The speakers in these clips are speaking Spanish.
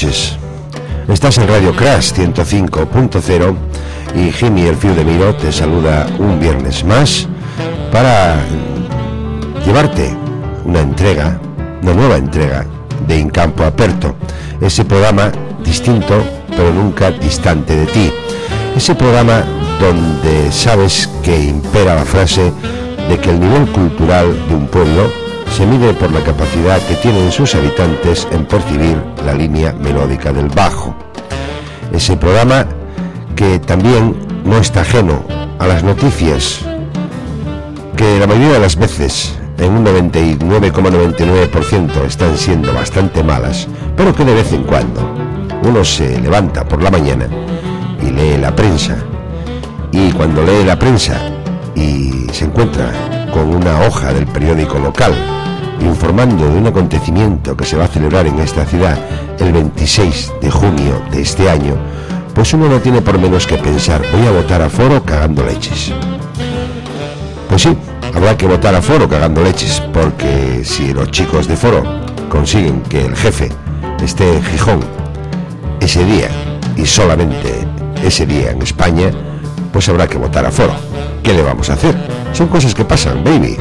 noches. Estás en Radio Crash 105.0 y Jimmy el Fiu de Miro te saluda un viernes más para llevarte una nueva entrega de In Campo Aperto, ese programa distinto pero nunca distante de ti, ese programa donde sabes que impera la frase de que el nivel cultural de un pueblo se mide por la capacidad que tienen sus habitantes en percibir la línea melódica del bajo. Ese programa que también no está ajeno a las noticias, que la mayoría de las veces, en un 99,99% están siendo bastante malas, pero que de vez en cuando uno se levanta por la mañana y lee la prensa, y cuando lee la prensa y se encuentra con una hoja del periódico local informando de un acontecimiento que se va a celebrar en esta ciudad el 26 de junio de este año, pues uno no tiene por menos que pensar: voy a votar a Foro cagando leches. Pues sí, habrá que votar a Foro cagando leches, porque si los chicos de Foro consiguen que el jefe esté en Gijón ese día y solamente ese día en España, pues habrá que votar a Foro. ¿Qué le vamos a hacer? Son cosas que pasan, baby.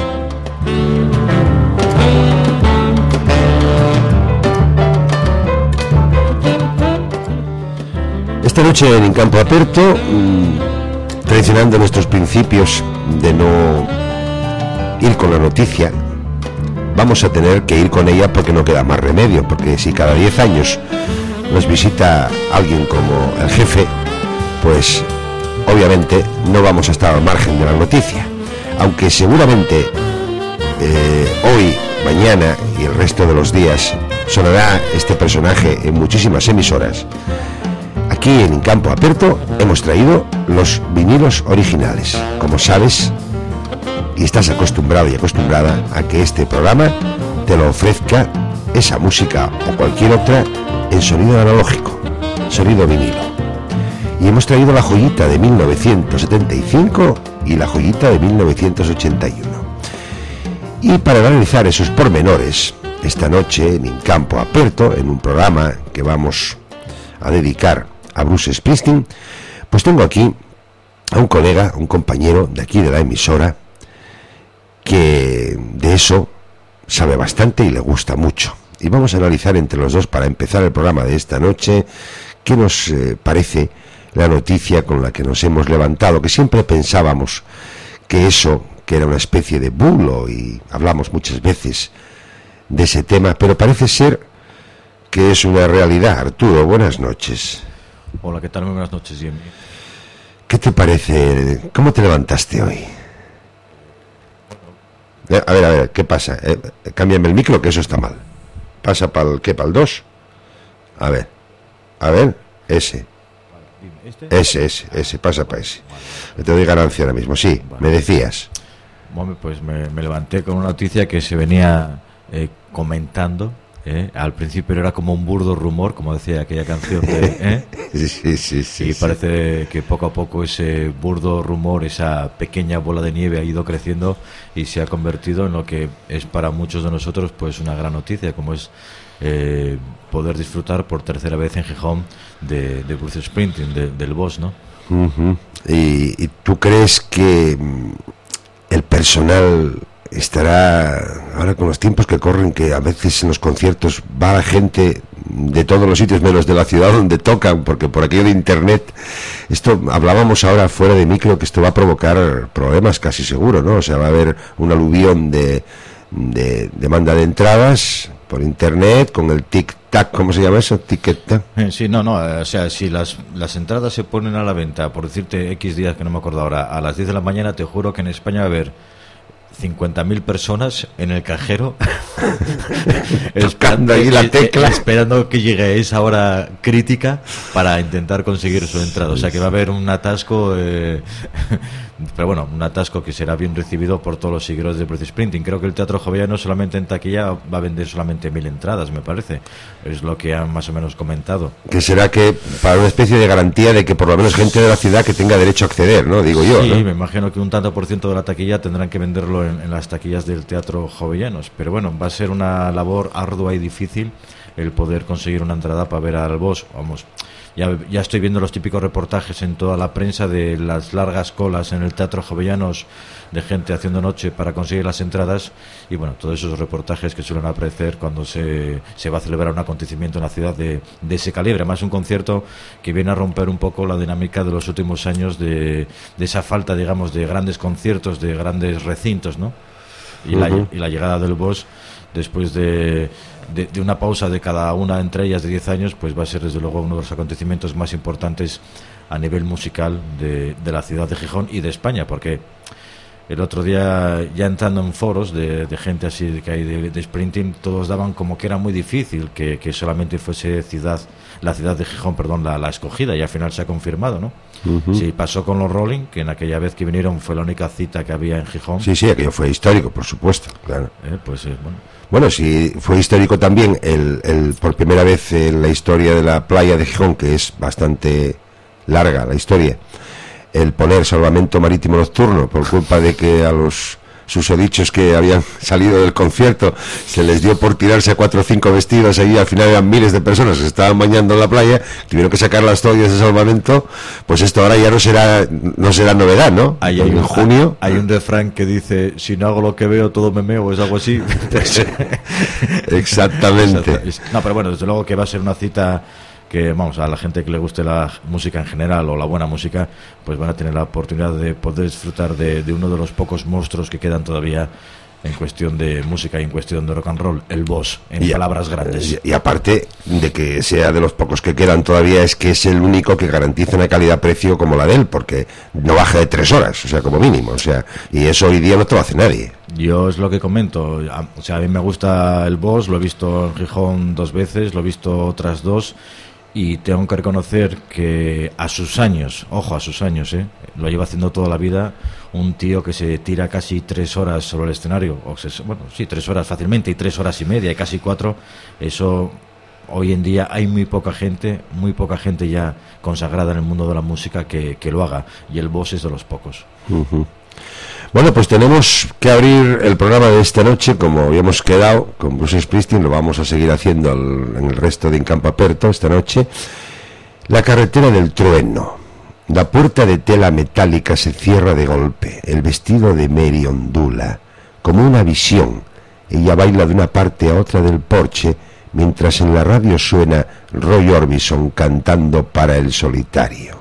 Esta noche en Campo Aperto, traicionando nuestros principios de no ir con la noticia, vamos a tener que ir con ella porque no queda más remedio, porque si cada 10 años nos visita alguien como el jefe, pues obviamente no vamos a estar al margen de la noticia, aunque seguramente hoy, mañana y el resto de los días sonará este personaje en muchísimas emisoras. Aquí en Campo Aperto hemos traído los vinilos originales. Como sabes, y estás acostumbrado y acostumbrada a que este programa te lo ofrezca esa música o cualquier otra en sonido analógico, sonido vinilo. Y hemos traído la joyita de 1975 y la joyita de 1981. Y para analizar esos pormenores, esta noche en Campo Aperto, en un programa que vamos a dedicar a Bruce Springsteen, pues tengo aquí a un colega, un compañero de aquí de la emisora, que de eso sabe bastante y le gusta mucho. Y vamos a analizar entre los dos, para empezar el programa de esta noche, qué nos parece la noticia con la que nos hemos levantado, que siempre pensábamos que eso, que era una especie de bulo, y hablamos muchas veces de ese tema, pero parece ser que es una realidad. Arturo, buenas noches. Hola, ¿qué tal? Muy buenas noches, Jimmy. ¿Qué te parece? ¿Cómo te levantaste hoy? A ver, ¿qué pasa? Cámbiame el micro, que eso está mal. ¿Pasa para el qué? ¿Para el 2? A ver, ese. Ese, pasa para ese. Te doy ganancia ahora mismo, sí, me decías. Bueno, pues me levanté con una noticia que se venía comentando. Al principio era como un burdo rumor, como decía aquella canción de, Sí, y parece que poco a poco ese burdo rumor, esa pequeña bola de nieve ha ido creciendo y se ha convertido en lo que es para muchos de nosotros pues una gran noticia, como es poder disfrutar por tercera vez en Gijón de Bruce Springsteen, del Boss, ¿no? Uh-huh. ¿Y tú crees que el personal estará ahora, con los tiempos que corren, que a veces en los conciertos va la gente de todos los sitios menos de la ciudad donde tocan, porque por aquello de internet, esto hablábamos ahora fuera de micro, que esto va a provocar problemas casi seguro, ¿no? O sea, va a haber un aluvión de demanda de entradas por internet con el tic-tac, ¿cómo se llama eso? ¿Ticket-tac? Sí, no, o sea, si las entradas se ponen a la venta, por decirte X días que no me acuerdo ahora, a las 10 de la mañana, te juro que en España va a haber 50.000 personas en el cajero esperando ahí la tecla, esperando que llegue esa hora crítica para intentar conseguir su entrada. O sea que va a haber un atasco, pero bueno, un atasco que será bien recibido por todos los seguidores de Bruce Springsteen. Creo que el Teatro Jovellanos solamente en taquilla va a vender solamente 1.000 entradas, me parece. Es lo que han más o menos comentado. Que será que para una especie de garantía de que por lo menos gente de la ciudad que tenga derecho a acceder, ¿no? Digo yo, sí, ¿no? Me imagino que un tanto por ciento de la taquilla tendrán que venderlo en las taquillas del Teatro Jovellanos, pero bueno, va a ser una labor ardua y difícil el poder conseguir una entrada para ver al Boss. Vamos, ya estoy viendo los típicos reportajes en toda la prensa de las largas colas en el Teatro Jovellanos de gente haciendo noche para conseguir las entradas, y bueno, todos esos reportajes que suelen aparecer cuando se va a celebrar un acontecimiento en la ciudad de ese calibre. Además, un concierto que viene a romper un poco la dinámica de los últimos años de esa falta, digamos, de grandes conciertos, de grandes recintos, ¿no? Y la llegada del Boss, después de una pausa de cada una entre ellas de 10 años, pues va a ser desde luego uno de los acontecimientos más importantes a nivel musical de la ciudad de Gijón y de España, porque el otro día, ya entrando en foros de gente así que hay de sprinting, todos daban como que era muy difícil que solamente fuese la ciudad de Gijón, perdón, la escogida, y al final se ha confirmado, ¿no? Sí, pasó con los Rolling, que en aquella vez que vinieron fue la única cita que había en Gijón. Sí, aquello fue histórico, por supuesto, claro. Bueno. Bueno, sí, fue histórico también el por primera vez en la historia de la playa de Gijón, que es bastante larga la historia, el poner salvamento marítimo nocturno, por culpa de que a los susodichos que habían salido del concierto se les dio por tirarse a 4 o 5 vestidos, ahí al final eran miles de personas que se estaban bañando en la playa, tuvieron que sacar las toallas de salvamento. Pues esto ahora ya no será novedad, ¿no? En junio hay un refrán que dice: si no hago lo que veo, todo me meo, es algo así. Exactamente. No, pero bueno, desde luego que va a ser una cita que, vamos, a la gente que le guste la música en general o la buena música, pues van a tener la oportunidad de poder disfrutar de uno de los pocos monstruos que quedan todavía en cuestión de música y en cuestión de rock and roll, el Boss, en palabras grandes. Y aparte de que sea de los pocos que quedan todavía, es que es el único que garantiza una calidad-precio como la de él, porque no baja de 3 horas, o sea, como mínimo, o sea, y eso hoy día no te lo hace nadie. Yo es lo que comento, o sea, a mí me gusta el Boss, lo he visto en Gijón 2 veces, lo he visto otras 2, y tengo que reconocer que a sus años, ojo, a sus años, lo lleva haciendo toda la vida, un tío que se tira casi 3 horas sobre el escenario, 3 horas fácilmente, y 3 horas y media, y casi 4, eso hoy en día hay muy poca gente ya consagrada en el mundo de la música que lo haga, y el Boss es de los pocos. Bueno, pues tenemos que abrir el programa de esta noche, como habíamos quedado, con Bruce Springsteen. Lo vamos a seguir haciendo en el resto de In Campo Aperto esta noche. La carretera del trueno. La puerta de tela metálica se cierra de golpe. El vestido de Mary ondula, como una visión. Ella baila de una parte a otra del porche, mientras en la radio suena Roy Orbison cantando para el solitario.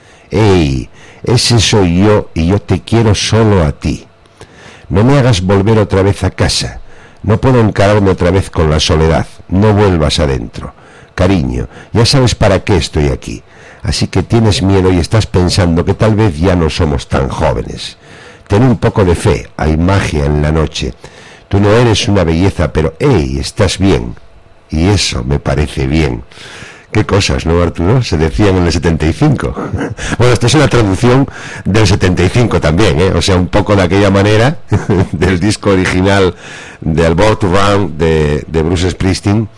¡Ey! Ese soy yo, y yo te quiero solo a ti. No me hagas volver otra vez a casa. No puedo encararme otra vez con la soledad. No vuelvas adentro. Cariño, ya sabes para qué estoy aquí. Así que tienes miedo y estás pensando que tal vez ya no somos tan jóvenes. Ten un poco de fe, hay magia en la noche. Tú no eres una belleza, pero ¡hey! Estás bien. Y eso me parece bien. Qué cosas, ¿no, Arturo? Se decían en el 75. Bueno, esto es una traducción del 75 también, ¿eh? O sea, un poco de aquella manera del disco original del Born to Run de Bruce Springsteen.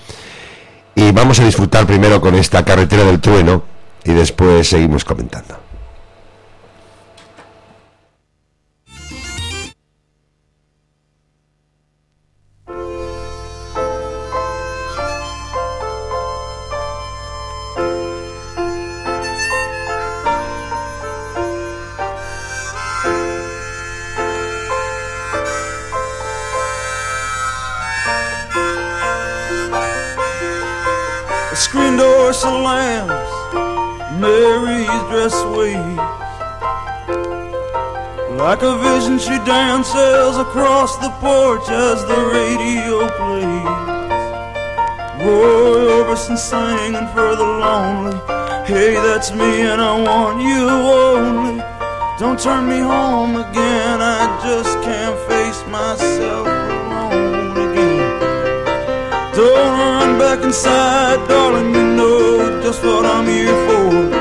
Y vamos a disfrutar primero con esta carretera del trueno y después seguimos comentando. Screen door slams, Mary's dress waves. Like a vision she dances across the porch as the radio plays. Roy Orbison singing for the lonely. Hey, that's me and I want you only. Don't turn me home again, I just can't face myself alone again. Don't run back inside, darling, you know just what I'm here for.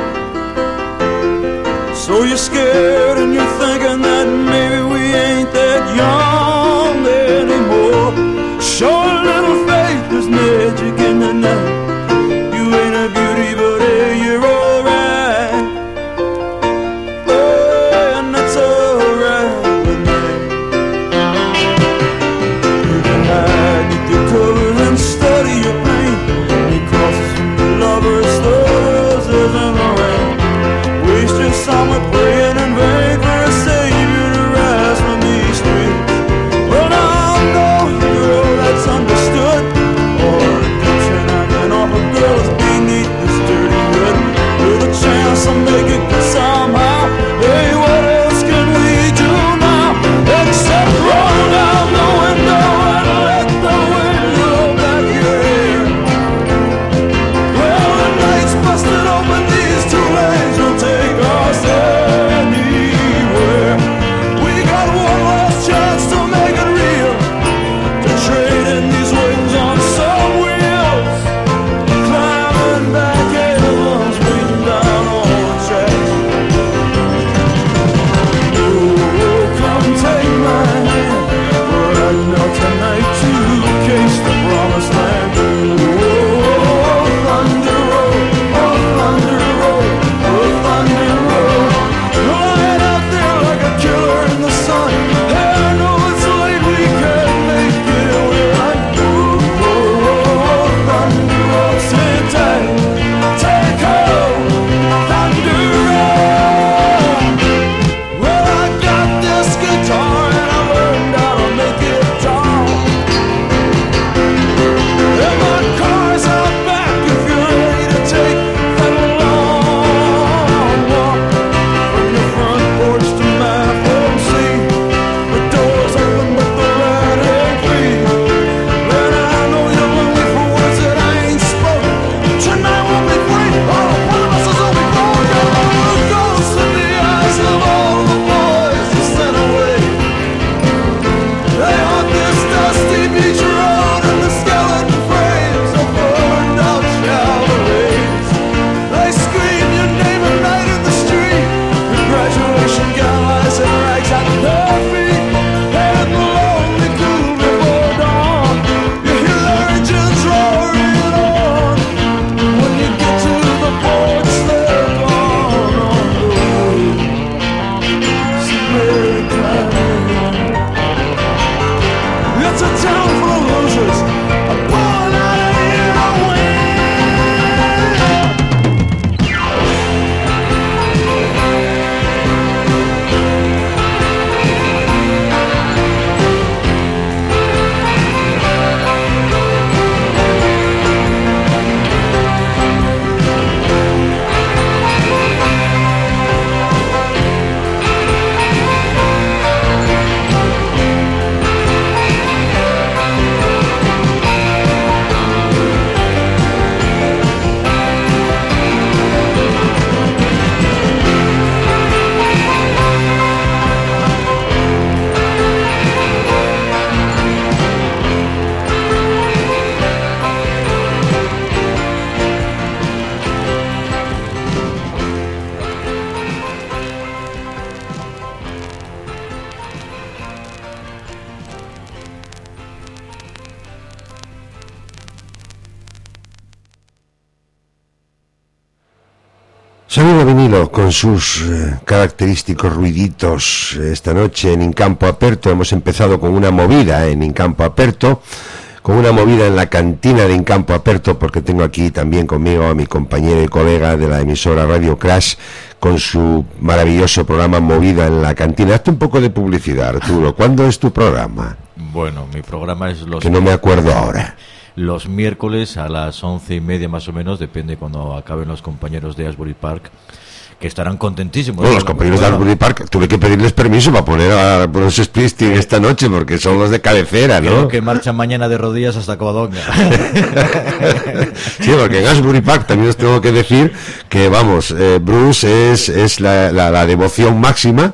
So you're scared and you're thinking that maybe we ain't that young anymore. Show a little faith, there's magic in the night. You ain't a beauty, but hey, you're alright. Oh, and that's alright with me. You can hide with your covers and study your pain. Sonido vinilo con sus característicos ruiditos. Esta noche en Incampo Aperto hemos empezado con una movida en Incampo Aperto, con una movida en la cantina de Incampo Aperto, porque tengo aquí también conmigo a mi compañero y colega de la emisora Radio Crash con su maravilloso programa Movida en la Cantina. Hazte un poco de publicidad, Arturo. ¿Cuándo es tu programa? Bueno, mi programa es que no me acuerdo ahora. Los miércoles a las 11:30 más o menos, depende cuando acaben los compañeros de Asbury Park, que estarán contentísimos. Bueno, los compañeros de Asbury Park, tuve que pedirles permiso para poner a Bruce Springsteen esta noche, porque son los de cabecera, ¿no? Creo que marchan mañana de rodillas hasta Covadonga. Sí, porque en Asbury Park también os tengo que decir que, vamos, Bruce es la devoción máxima.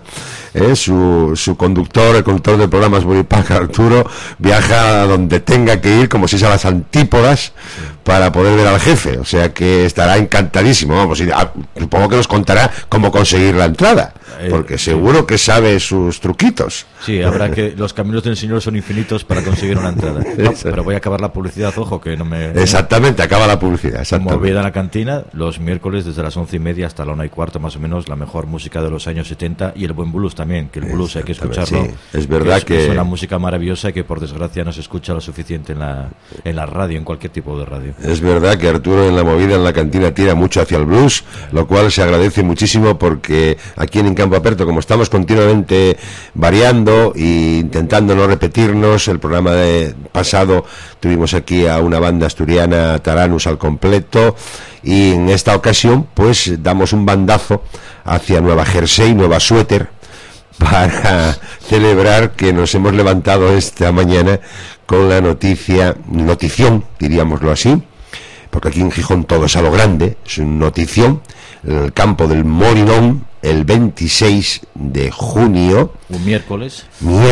Su conductor, el conductor del programa Asbury Park, Arturo, viaja a donde tenga que ir, como si es a las antípodas, para poder ver al jefe. O sea que estará encantadísimo. Vamos, y supongo que nos contará cómo conseguir la entrada, porque seguro que sabe sus truquitos. Sí, habrá que los caminos del Señor son infinitos para conseguir una entrada. No, pero voy a acabar la publicidad, ojo, que no me... Exactamente, acaba la publicidad. Movida en la cantina, los miércoles desde las 11:30 hasta la 1:15 más o menos, la mejor música de los años 70 y el buen blues también, que el blues hay que escucharlo. Sí, es verdad que es una música maravillosa que por desgracia no se escucha lo suficiente en la radio, en cualquier tipo de radio. Es verdad que Arturo en la movida en la cantina tira mucho hacia el blues, lo cual se agradece muchísimo, porque aquí en Incampo Aperto, como estamos continuamente variando e intentando no repetirnos, el programa pasado tuvimos aquí a una banda asturiana, Taranus al completo, y en esta ocasión pues damos un bandazo hacia Nueva Jersey, Nueva Suéter, para celebrar que nos hemos levantado esta mañana con la notición, diríamoslo así, porque aquí en Gijón todo es a lo grande, es una notición, en el campo del Molinón, el 26 de junio, un miércoles,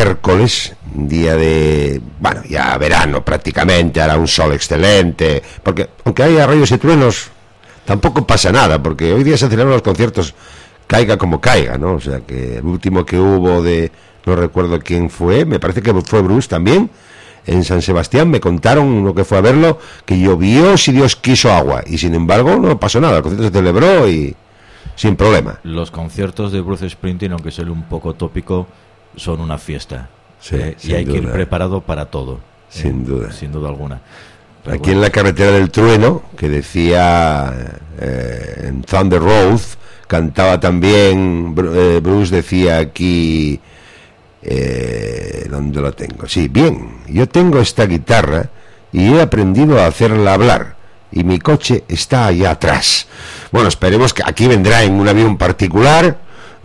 día de, bueno, ya verano prácticamente, hará un sol excelente, porque aunque haya rayos y truenos, tampoco pasa nada, porque hoy día se celebran los conciertos caiga como caiga, ¿no? O sea que el último que hubo no recuerdo quién fue, me parece que fue Bruce también, en San Sebastián, me contaron uno que fue a verlo, que llovió si Dios quiso agua, y sin embargo no pasó nada, el concierto se celebró y sin problema. Los conciertos de Bruce Springsteen, aunque sea un poco tópico, son una fiesta, sí, y hay que ir preparado para todo, sin duda alguna. Pero aquí bueno, en la carretera del trueno, que decía en Thunder Road, cantaba también Bruce, decía aquí, ¿dónde lo tengo? Sí, bien, yo tengo esta guitarra y he aprendido a hacerla hablar y mi coche está allá atrás. Bueno, esperemos que aquí vendrá en un avión particular,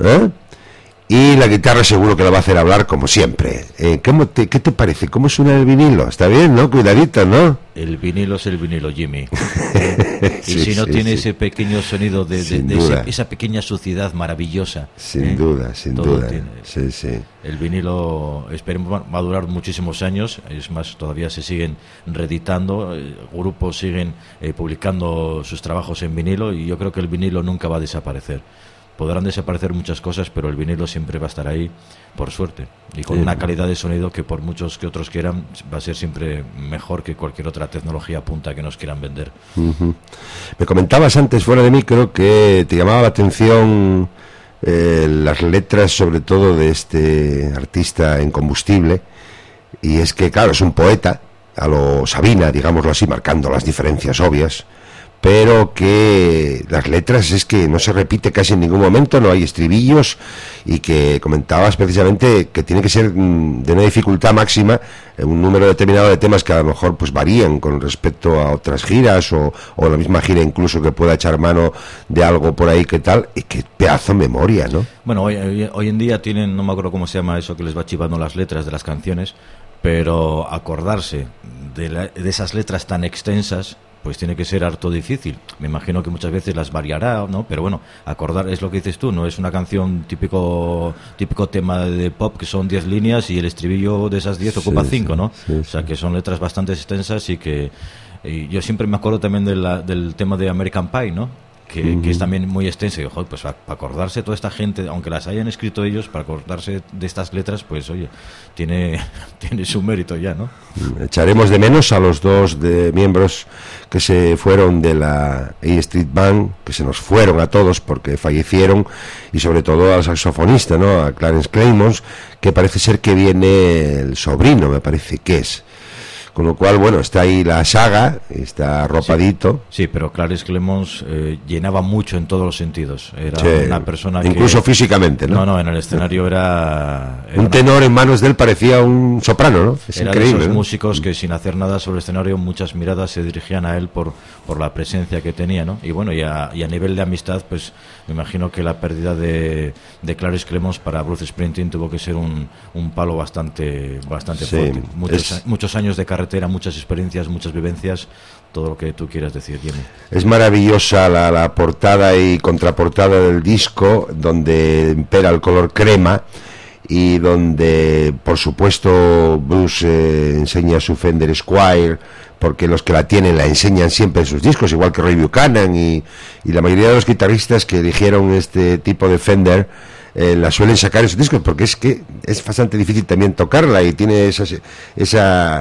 y la guitarra seguro que la va a hacer hablar como siempre. ¿Qué te parece? ¿Cómo suena el vinilo? ¿Está bien, no? Cuidadito, ¿no? El vinilo es el vinilo, Jimmy. Y sí, si no tiene ese pequeño sonido de esa pequeña suciedad maravillosa. Sin duda. Sí. El vinilo, esperemos, va a durar muchísimos años. Es más, todavía se siguen reeditando. Grupos siguen publicando sus trabajos en vinilo, y yo creo que el vinilo nunca va a desaparecer. Podrán desaparecer muchas cosas, pero el vinilo siempre va a estar ahí, por suerte, y con una calidad de sonido que por muchos que otros quieran, va a ser siempre mejor que cualquier otra tecnología punta que nos quieran vender. Uh-huh. Me comentabas antes fuera de micro que te llamaba la atención las letras, sobre todo de este artista en Combustible, y es que claro, es un poeta a lo Sabina, digámoslo así, marcando las diferencias obvias, pero que las letras es que no se repite casi en ningún momento, no hay estribillos, y que comentabas precisamente que tiene que ser de una dificultad máxima, un número determinado de temas que a lo mejor pues varían con respecto a otras giras o la misma gira incluso, que pueda echar mano de algo por ahí que tal, y qué pedazo de memoria, ¿no? Bueno, hoy en día tienen, no me acuerdo cómo se llama eso que les va chivando las letras de las canciones, pero acordarse de esas letras tan extensas pues tiene que ser harto difícil. Me imagino que muchas veces las variará, ¿no? Pero bueno, acordar es lo que dices tú, no es una canción típico tema de pop que son 10 líneas y el estribillo de esas 10 ocupa 5, ¿no? O sea, que son letras bastante extensas y yo siempre me acuerdo también del tema de American Pie, ¿no? que es también muy extensa. Y ojo, pues para acordarse toda esta gente, aunque las hayan escrito ellos, para acordarse de estas letras, pues oye, tiene su mérito ya, ¿no? Echaremos de menos a los dos miembros que se fueron de la A Street Band, que se nos fueron a todos porque fallecieron, y sobre todo al saxofonista, ¿no? A Clarence Clemons, que parece ser que viene el sobrino, me parece que es. Con lo cual, bueno, está ahí la saga, está arropadito. Sí, pero Clarence Clemons llenaba mucho en todos los sentidos. Era una persona incluso físicamente, ¿no? No, en el escenario era un tenor en manos de él parecía un soprano, ¿no? Es era increíble, de esos ¿no? músicos que sin hacer nada sobre el escenario, muchas miradas se dirigían a él por la presencia que tenía, ¿no? Y bueno, y a nivel de amistad, pues me imagino que la pérdida de Clarence Clemons para Bruce Springsteen tuvo que ser un palo bastante fuerte. Muchos años de carretera, muchas experiencias, muchas vivencias, todo lo que tú quieras decir, Jimmy. Es maravillosa la portada y contraportada del disco, donde impera el color crema y donde, por supuesto, Bruce enseña su Fender Squier, porque los que la tienen la enseñan siempre en sus discos, igual que Ray Buchanan y la mayoría de los guitarristas que eligieron este tipo de Fender la suelen sacar en sus discos, porque es que es bastante difícil también tocarla y tiene esa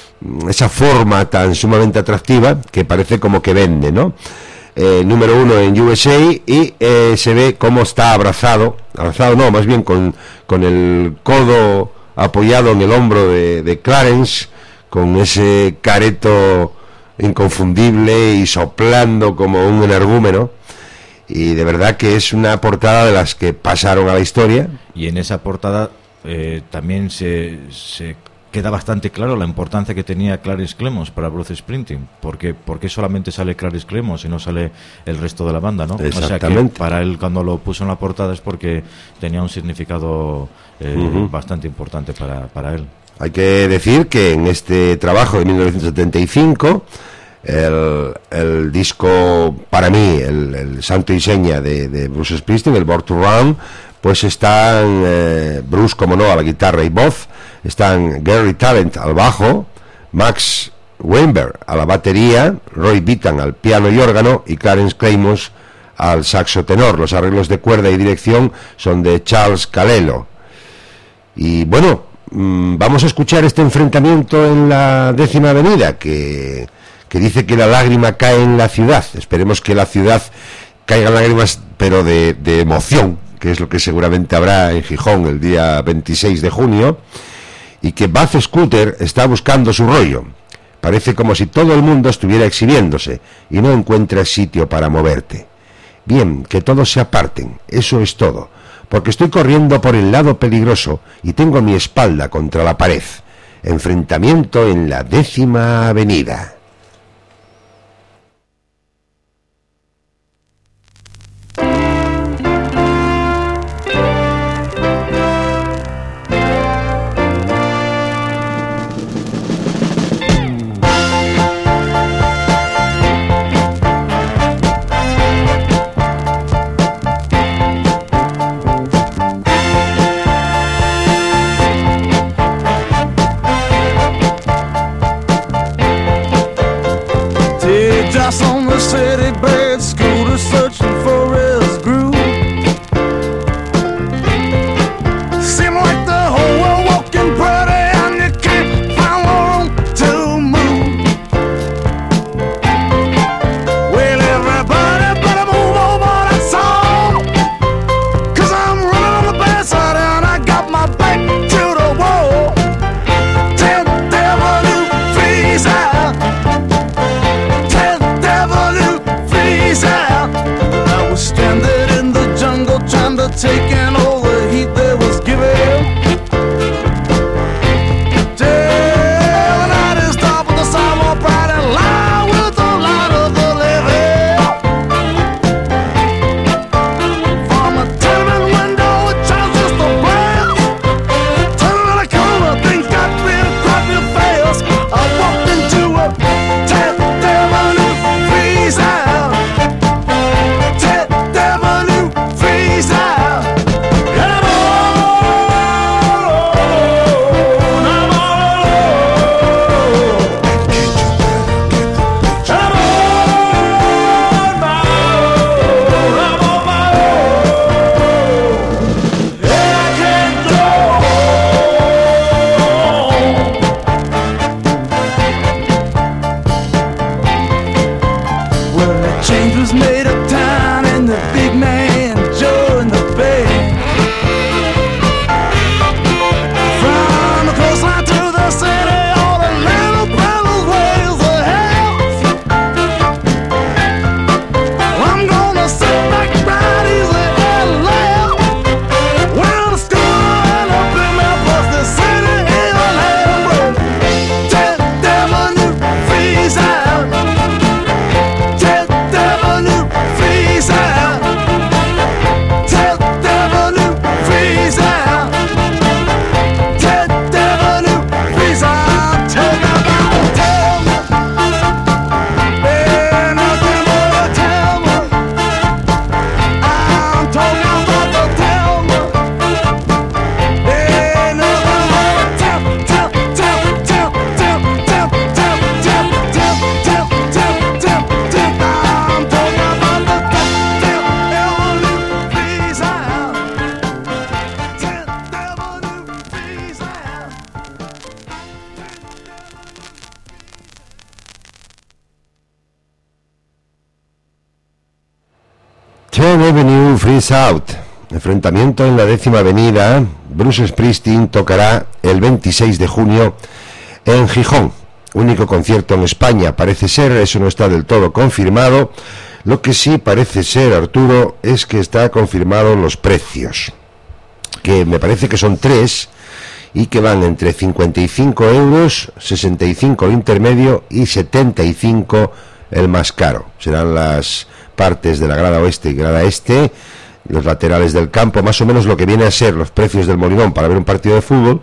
forma tan sumamente atractiva que parece como que vende, ¿no? Número 1 en USA, y se ve cómo está abrazado no, más bien con el codo apoyado en el hombro de Clarence, con ese careto inconfundible y soplando como un energúmeno. Y de verdad que es una portada de las que pasaron a la historia. Y en esa portada también se queda bastante claro la importancia que tenía Clarence Clemons para Bruce Springsteen, porque solamente sale Clarence Clemons y no sale el resto de la banda, ¿no? Exactamente. O sea que para él, cuando lo puso en la portada, es porque tenía un significado bastante importante para él. Hay que decir que en este trabajo de 1975 el disco, para mí, el santo y seña de Bruce Springsteen, el Born to Run, pues están Bruce, como no, a la guitarra y voz, están Gary Talent al bajo, Max Weinberg a la batería, Roy Bittan al piano y órgano y Clarence Clemons al saxo tenor. Los arreglos de cuerda y dirección son de Charles Calello. Y bueno, vamos a escuchar este enfrentamiento en la 10ª Avenida, que dice que la lágrima cae en la ciudad. Esperemos que la ciudad caigan lágrimas, pero de emoción, que es lo que seguramente habrá en Gijón el día 26 de junio, y que Buzz Scooter está buscando su rollo. Parece como si todo el mundo estuviera exhibiéndose y no encuentras sitio para moverte. Bien, que todos se aparten, eso es todo, porque estoy corriendo por el lado peligroso y tengo mi espalda contra la pared. Enfrentamiento en la 10ª Avenida. 10 Avenue Freeze Out, enfrentamiento en la 10ª Avenida. Bruce Springsteen tocará el 26 de junio en Gijón, único concierto en España, parece ser. Eso no está del todo confirmado. Lo que sí parece ser, Arturo, es que está confirmado los precios, que me parece que son 3 y que van entre 55 euros, 65 el intermedio y 75 el más caro. Serán las partes de la grada oeste y grada este, los laterales del campo, más o menos lo que viene a ser los precios del Molinón para ver un partido de fútbol.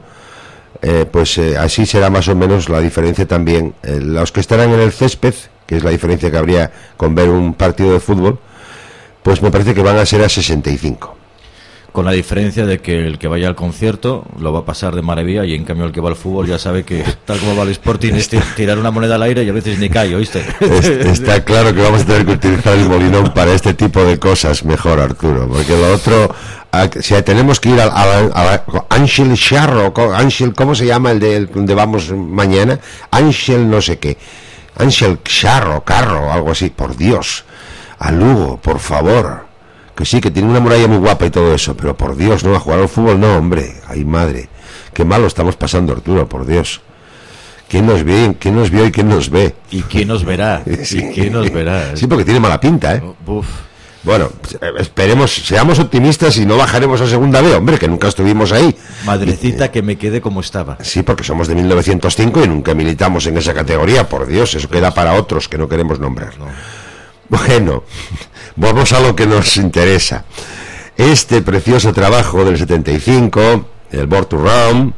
Así será más o menos la diferencia también. Los que estarán en el césped, que es la diferencia que habría con ver un partido de fútbol, pues me parece que van a ser a 65. Con la diferencia de que el que vaya al concierto lo va a pasar de maravilla, y en cambio el que va al fútbol ya sabe que tal como va el Sporting es tirar una moneda al aire y a veces ni cae, ¿oíste? Está claro que vamos a tener que utilizar el Molinón para este tipo de cosas mejor, Arturo, porque lo otro, si tenemos que ir a Ángel Charro, Ángel, ¿cómo se llama el de donde vamos mañana? Ángel no sé qué, Ángel Charro, Carro, algo así, por Dios, a Lugo, por favor. Que sí, que tiene una muralla muy guapa y todo eso, pero por Dios, no, a jugar al fútbol no, hombre, ay madre, qué mal lo estamos pasando, Arturo, por Dios. ¿Quién nos vio y quién nos ve? ¿Y quién nos verá? Sí. ¿Y quién nos verá? Sí, porque tiene mala pinta, ¿eh? Uf. Bueno, esperemos, seamos optimistas y no bajaremos a segunda B, hombre, que nunca estuvimos ahí. Madrecita, que me quede como estaba. Sí, porque somos de 1905 y nunca militamos en esa categoría, por Dios, eso queda para otros que no queremos nombrar. No. Bueno, vamos a lo que nos interesa. Este precioso trabajo del 75, el Born to Run,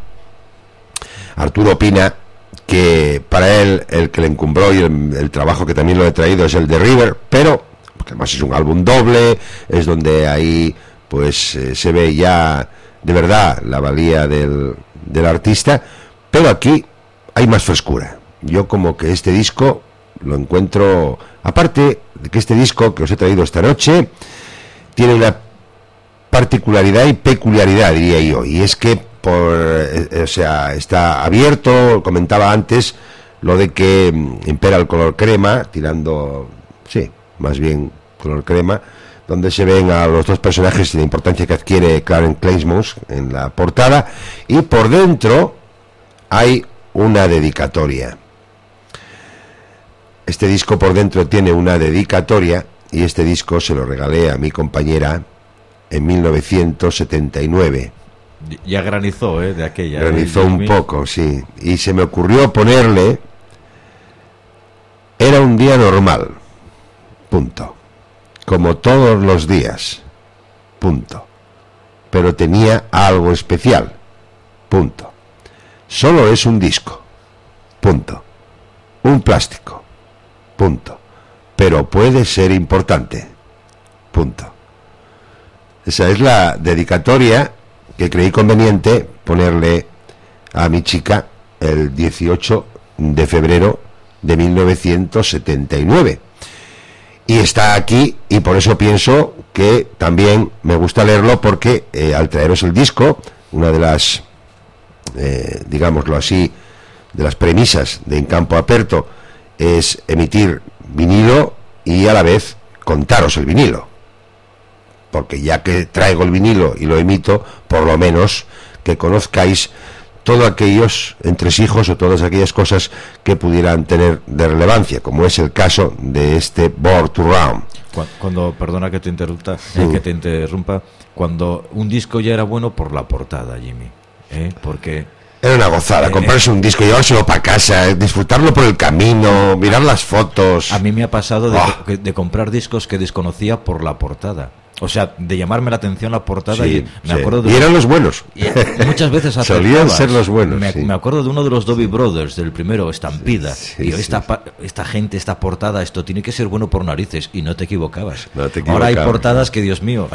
Arturo opina que para él el que le encumbró y el trabajo que también lo he traído es el de River, pero porque además es un álbum doble, es donde ahí pues se ve ya de verdad la valía del artista, pero aquí hay más frescura. Yo como que este disco lo encuentro, aparte de que este disco que os he traído esta noche tiene una particularidad y peculiaridad, diría yo, y es que está abierto. Comentaba antes lo de que impera el color crema, tirando, sí, más bien color crema, donde se ven a los dos personajes y la importancia que adquiere Clarence Claymont en la portada, y por dentro hay una dedicatoria. Este disco por dentro tiene una dedicatoria, y este disco se lo regalé a mi compañera en 1979. Ya granizó, de aquella. Granizó un poco, sí. Y se me ocurrió ponerle: era un día normal, punto. Como todos los días, punto. Pero tenía algo especial, punto. Solo es un disco, punto. Un plástico, punto. Pero puede ser importante, punto. Esa es la dedicatoria que creí conveniente ponerle a mi chica el 18 de febrero de 1979. Y está aquí, y por eso pienso que también me gusta leerlo, porque al traeros el disco, una de las, digámoslo así, de las premisas de En Campo Aperto es emitir vinilo y a la vez contaros el vinilo, porque ya que traigo el vinilo y lo emito, por lo menos que conozcáis todos aquellos entresijos o todas aquellas cosas que pudieran tener de relevancia, como es el caso de este Born to Run. Cuando, perdona que te interrumpa, cuando un disco ya era bueno por la portada, Jimmy, porque era una gozada, comprarse un disco, llevárselo para casa, disfrutarlo por el camino, mirar las fotos. A mí me ha pasado de comprar discos que desconocía por la portada. O sea, de llamarme la atención la portada, sí, y me acuerdo de... Y eran los buenos. Y muchas veces solían ser los buenos. Me acuerdo de uno de los Doobie Brothers, del primero, Estampida. Sí, y yo, esta gente, esta portada, esto tiene que ser bueno por narices. Y no te equivocabas. Ahora hay portadas que, Dios mío.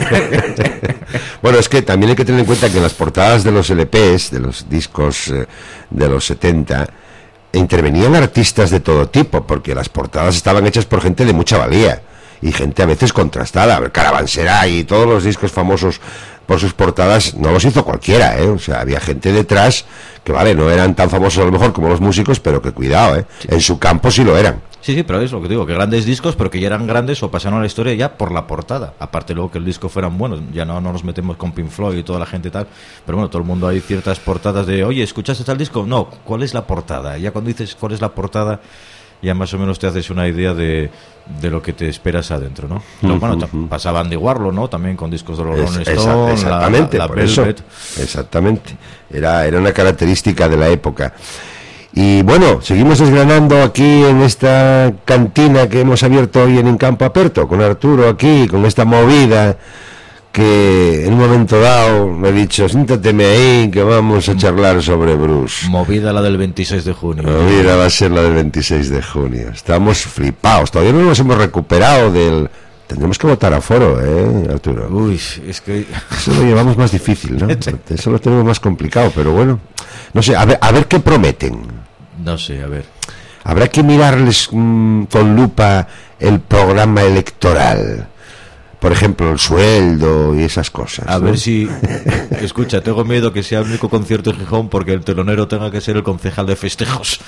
Bueno, es que también hay que tener en cuenta que en las portadas de los LPs, de los discos de los 70, intervenían artistas de todo tipo, porque las portadas estaban hechas por gente de mucha valía. Y gente a veces contrastada. Caravanserai y todos los discos famosos por sus portadas no los hizo cualquiera, O sea, había gente detrás que, vale, no eran tan famosos a lo mejor como los músicos, pero que cuidado, sí. En su campo sí lo eran. Sí, pero es lo que digo, que grandes discos, pero que ya eran grandes o pasaron a la historia ya por la portada. Aparte luego que el disco fueran buenos, ya no nos metemos con Pink Floyd y toda la gente tal, pero bueno, todo el mundo hay ciertas portadas de, oye, ¿escuchaste tal disco? No, ¿cuál es la portada? Ya cuando dices cuál es la portada, ya más o menos te haces una idea de lo que te esperas adentro, ¿no? Bueno, pasaba Andy Warhol, ¿no? También con discos de los Rolling Stones, exactamente, la por Velvet. eso, exactamente, era una característica de la época. Y bueno, seguimos desgranando aquí en esta cantina que hemos abierto hoy en Campo Aperto, con Arturo aquí, con esta movida que en un momento dado me ha dicho, siéntateme ahí que vamos a charlar sobre Bruce. Movida la del 26 de junio. Movida va a ser la del 26 de junio. Estamos flipados, todavía no nos hemos recuperado del... Tendremos que votar a foro, Arturo. Uy, es que... Eso lo llevamos más difícil, ¿no? Eso lo tenemos más complicado, pero bueno. No sé, a ver qué prometen. No sé, a ver. Habrá que mirarles con lupa el programa electoral. Por ejemplo, el sueldo y esas cosas. A ¿no? ver si... Escucha, tengo miedo que sea el único concierto en Gijón porque el telonero tenga que ser el concejal de festejos.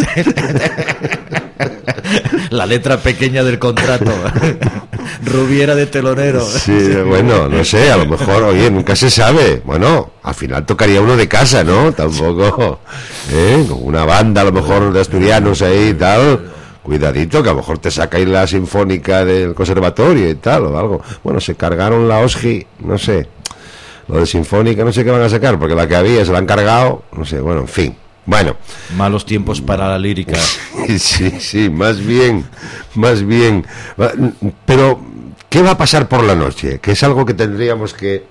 La letra pequeña del contrato. Rubiera de telonero. Sí, bueno, no sé, a lo mejor, oye, nunca se sabe. Bueno, al final tocaría uno de casa, ¿no? Tampoco, con una banda a lo mejor de asturianos ahí y tal. Cuidadito, que a lo mejor te sacáis la sinfónica del conservatorio y tal, o algo. Bueno, se cargaron la OSGI, no sé. Lo de sinfónica no sé qué van a sacar, porque la que había se la han cargado, no sé, bueno, en fin. Bueno. Malos tiempos para la lírica. Sí, más bien. Pero, ¿qué va a pasar por la noche? Que es algo que tendríamos que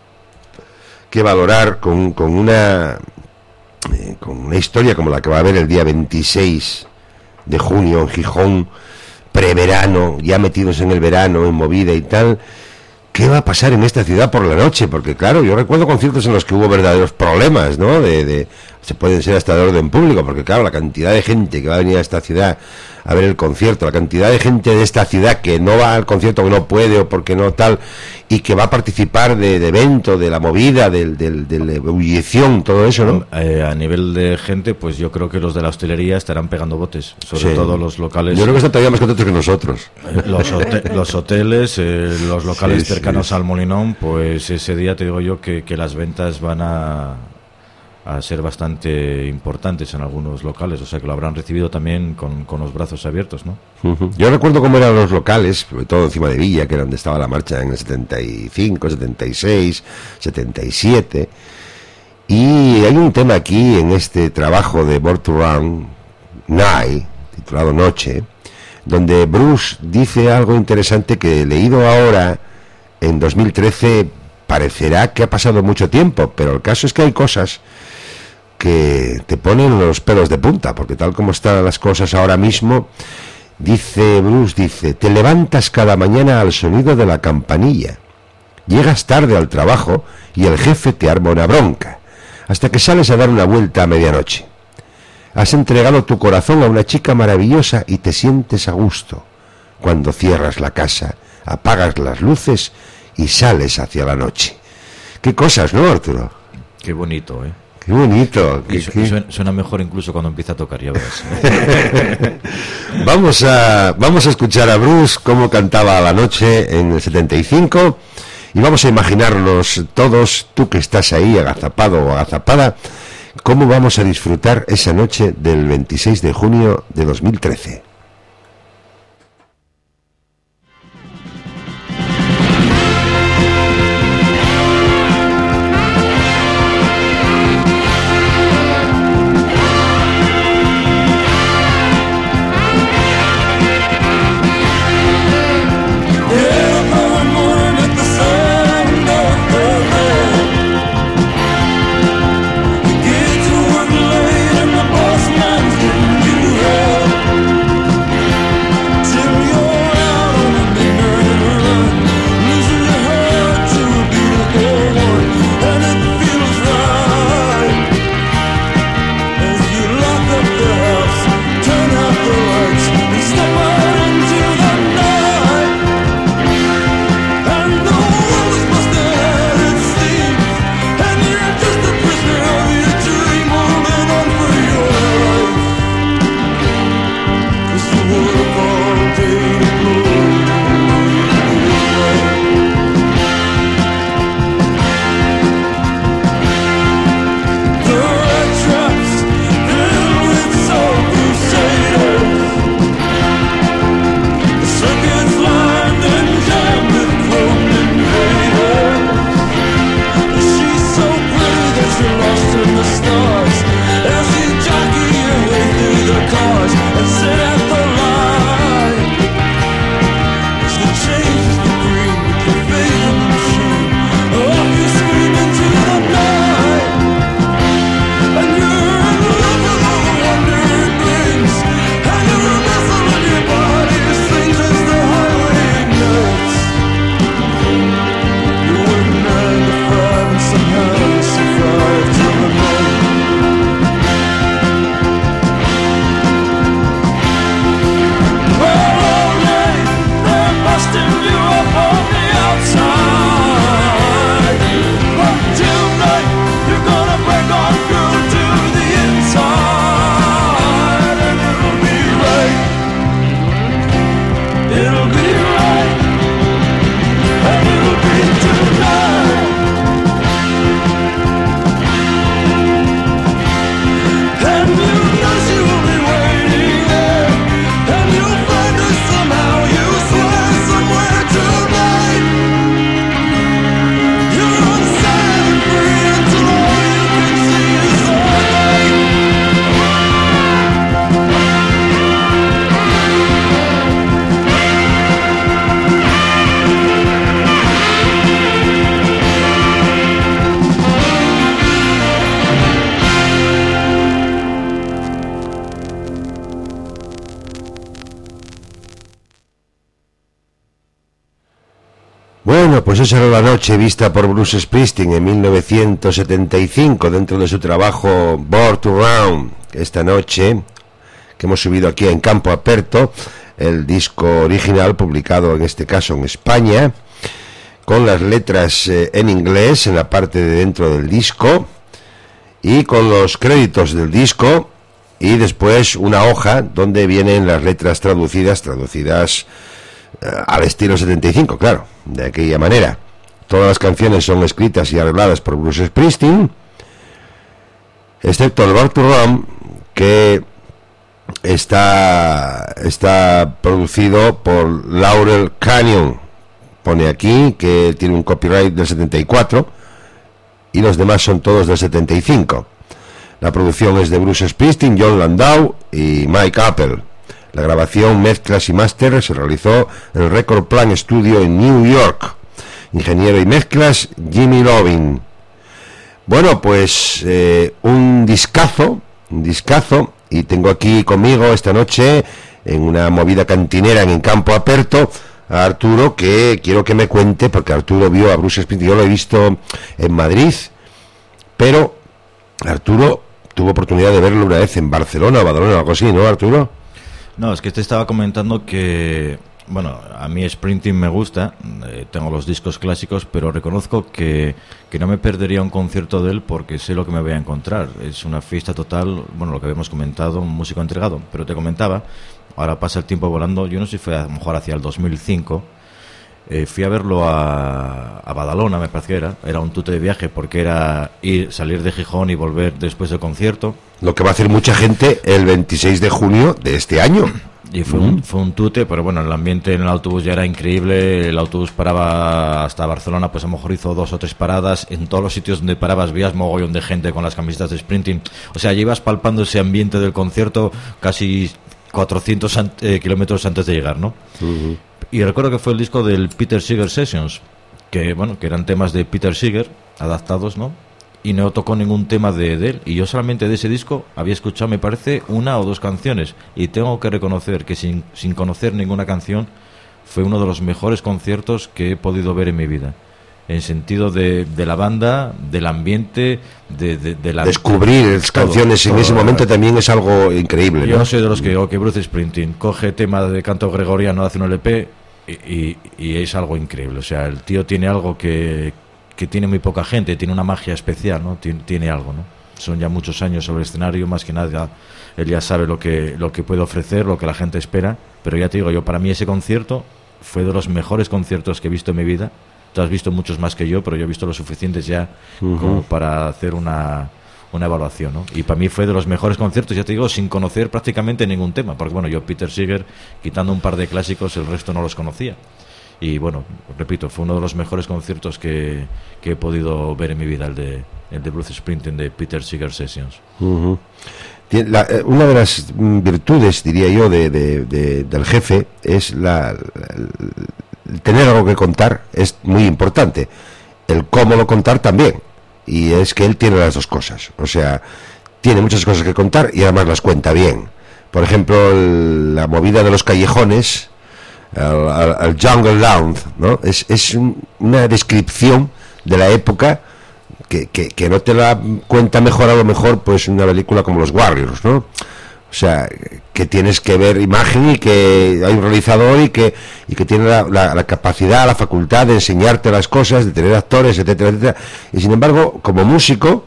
valorar con una historia como la que va a haber el día 26 de junio en Gijón, preverano, ya metidos en el verano, en movida y tal. ¿Qué va a pasar en esta ciudad por la noche? Porque claro, yo recuerdo conciertos en los que hubo verdaderos problemas, ¿no? Se pueden ser hasta de orden público, porque claro, la cantidad de gente que va a venir a esta ciudad a ver el concierto, la cantidad de gente de esta ciudad que no va al concierto, que no puede o porque no tal, y que va a participar de evento, de la movida, de la ebullición, todo eso, ¿no? A nivel de gente, pues yo creo que los de la hostelería estarán pegando botes, sobre todo los locales. Yo creo que están todavía más contentos que nosotros. Los hoteles, los locales cercanos al Molinón, pues ese día te digo yo que las ventas van a ser bastante importantes en algunos locales, o sea que lo habrán recibido también con los brazos abiertos, ¿no? Yo recuerdo cómo eran los locales, sobre todo encima de Villa, que era donde estaba la marcha en el 75, 76, 77, y hay un tema aquí en este trabajo de Born to Run, Night, titulado Noche, donde Bruce dice algo interesante que leído ahora, en 2013, parecerá que ha pasado mucho tiempo, pero el caso es que hay cosas que te ponen los pelos de punta, porque tal como están las cosas ahora mismo, Bruce, te levantas cada mañana al sonido de la campanilla, llegas tarde al trabajo y el jefe te arma una bronca, hasta que sales a dar una vuelta a medianoche. Has entregado tu corazón a una chica maravillosa y te sientes a gusto. Cuando cierras la casa, apagas las luces y sales hacia la noche. Qué cosas, ¿no, Arturo? Qué bonito, ¿eh? Qué bonito. Y suena mejor incluso cuando empieza a tocar, ya verás. Vamos a escuchar a Bruce cómo cantaba a la noche en el 75 y vamos a imaginarnos todos, tú que estás ahí agazapado o agazapada, cómo vamos a disfrutar esa noche del 26 de junio de 2013. Bueno, pues esa era la noche vista por Bruce Springsteen en 1975 dentro de su trabajo Born to Run. Esta noche que hemos subido aquí en Campo Aperto, el disco original publicado en este caso en España, con las letras en inglés en la parte de dentro del disco y con los créditos del disco y después una hoja donde vienen las letras traducidas al estilo 75, claro, de aquella manera. Todas las canciones son escritas y arregladas por Bruce Springsteen, excepto el Born to Run, que está producido por Laurel Canyon. Pone aquí que tiene un copyright del 74 y los demás son todos del 75. La producción es de Bruce Springsteen, John Landau y Mike Apple. La grabación, mezclas y máster se realizó en el Record Plant Studio en New York. Ingeniero y mezclas, Jimmy Lovin. Bueno, pues un discazo, y tengo aquí conmigo esta noche, en una movida cantinera en Campo Aperto, a Arturo, que quiero que me cuente, porque Arturo vio a Bruce Springsteen. Yo lo he visto en Madrid, pero Arturo tuvo oportunidad de verlo una vez en Barcelona o Badalona o algo así, ¿no, Arturo? No, es que te estaba comentando que, bueno, a mí Springsteen me gusta, tengo los discos clásicos, pero reconozco que no me perdería un concierto de él porque sé lo que me voy a encontrar. Es una fiesta total, bueno, lo que habíamos comentado, un músico entregado, pero te comentaba, ahora pasa el tiempo volando, yo no sé si fue a lo mejor hacia el 2005, fui a verlo a Badalona, me parece que era un tute de viaje porque era salir de Gijón y volver después del concierto. Lo que va a hacer mucha gente el 26 de junio de este año. Y fue un tute, pero bueno, el ambiente en el autobús ya era increíble. El autobús paraba hasta Barcelona, pues a lo mejor hizo 2 o 3 paradas. En todos los sitios donde parabas veías mogollón de gente con las camisetas de Springsteen. O sea, ya ibas palpando ese ambiente del concierto casi 400 kilómetros antes de llegar, ¿no? Y recuerdo que fue el disco del Peter Seeger Sessions, que bueno, que eran temas de Peter Seeger adaptados, ¿no? Y no tocó ningún tema de él, y yo solamente de ese disco había escuchado, me parece, 1 o 2 canciones, y tengo que reconocer que sin conocer ninguna canción fue uno de los mejores conciertos que he podido ver en mi vida, en sentido de la banda, del ambiente, de la... Descubrir canciones en ese momento también es algo increíble, ¿no? Yo soy de los que digo que Bruce Springsteen coge tema de canto gregoriano, hace un LP y es algo increíble. O sea, el tío tiene algo que tiene muy poca gente, tiene una magia especial, ¿no? Tiene algo, ¿no? Son ya muchos años sobre el escenario, más que nada él ya sabe lo que puede ofrecer, lo que la gente espera, pero ya te digo, yo para mí ese concierto fue de los mejores conciertos que he visto en mi vida. Tú has visto muchos más que yo, pero yo he visto los suficientes ya como para hacer una evaluación, ¿no? Y para mí fue de los mejores conciertos, ya te digo, sin conocer prácticamente ningún tema, porque bueno, yo Peter Seeger, quitando un par de clásicos, el resto no los conocía. Y bueno, repito, fue uno de los mejores conciertos que he podido ver en mi vida, el de Bruce Springsteen, de Peter Seeger Sessions. Una de las virtudes, diría yo, del jefe es el tener algo que contar. Es muy importante. El cómo lo contar también. Y es que él tiene las dos cosas. O sea, tiene muchas cosas que contar y además las cuenta bien. Por ejemplo, la movida de los callejones, al Jungle Lounge, ¿no? Es una descripción de la época que no te la cuenta mejor, a lo mejor, pues una película como Los Warriors, ¿no? O sea, que tienes que ver imagen y que hay un realizador y que tiene la capacidad, la facultad de enseñarte las cosas, de tener actores, etcétera, etcétera. Y sin embargo, como músico,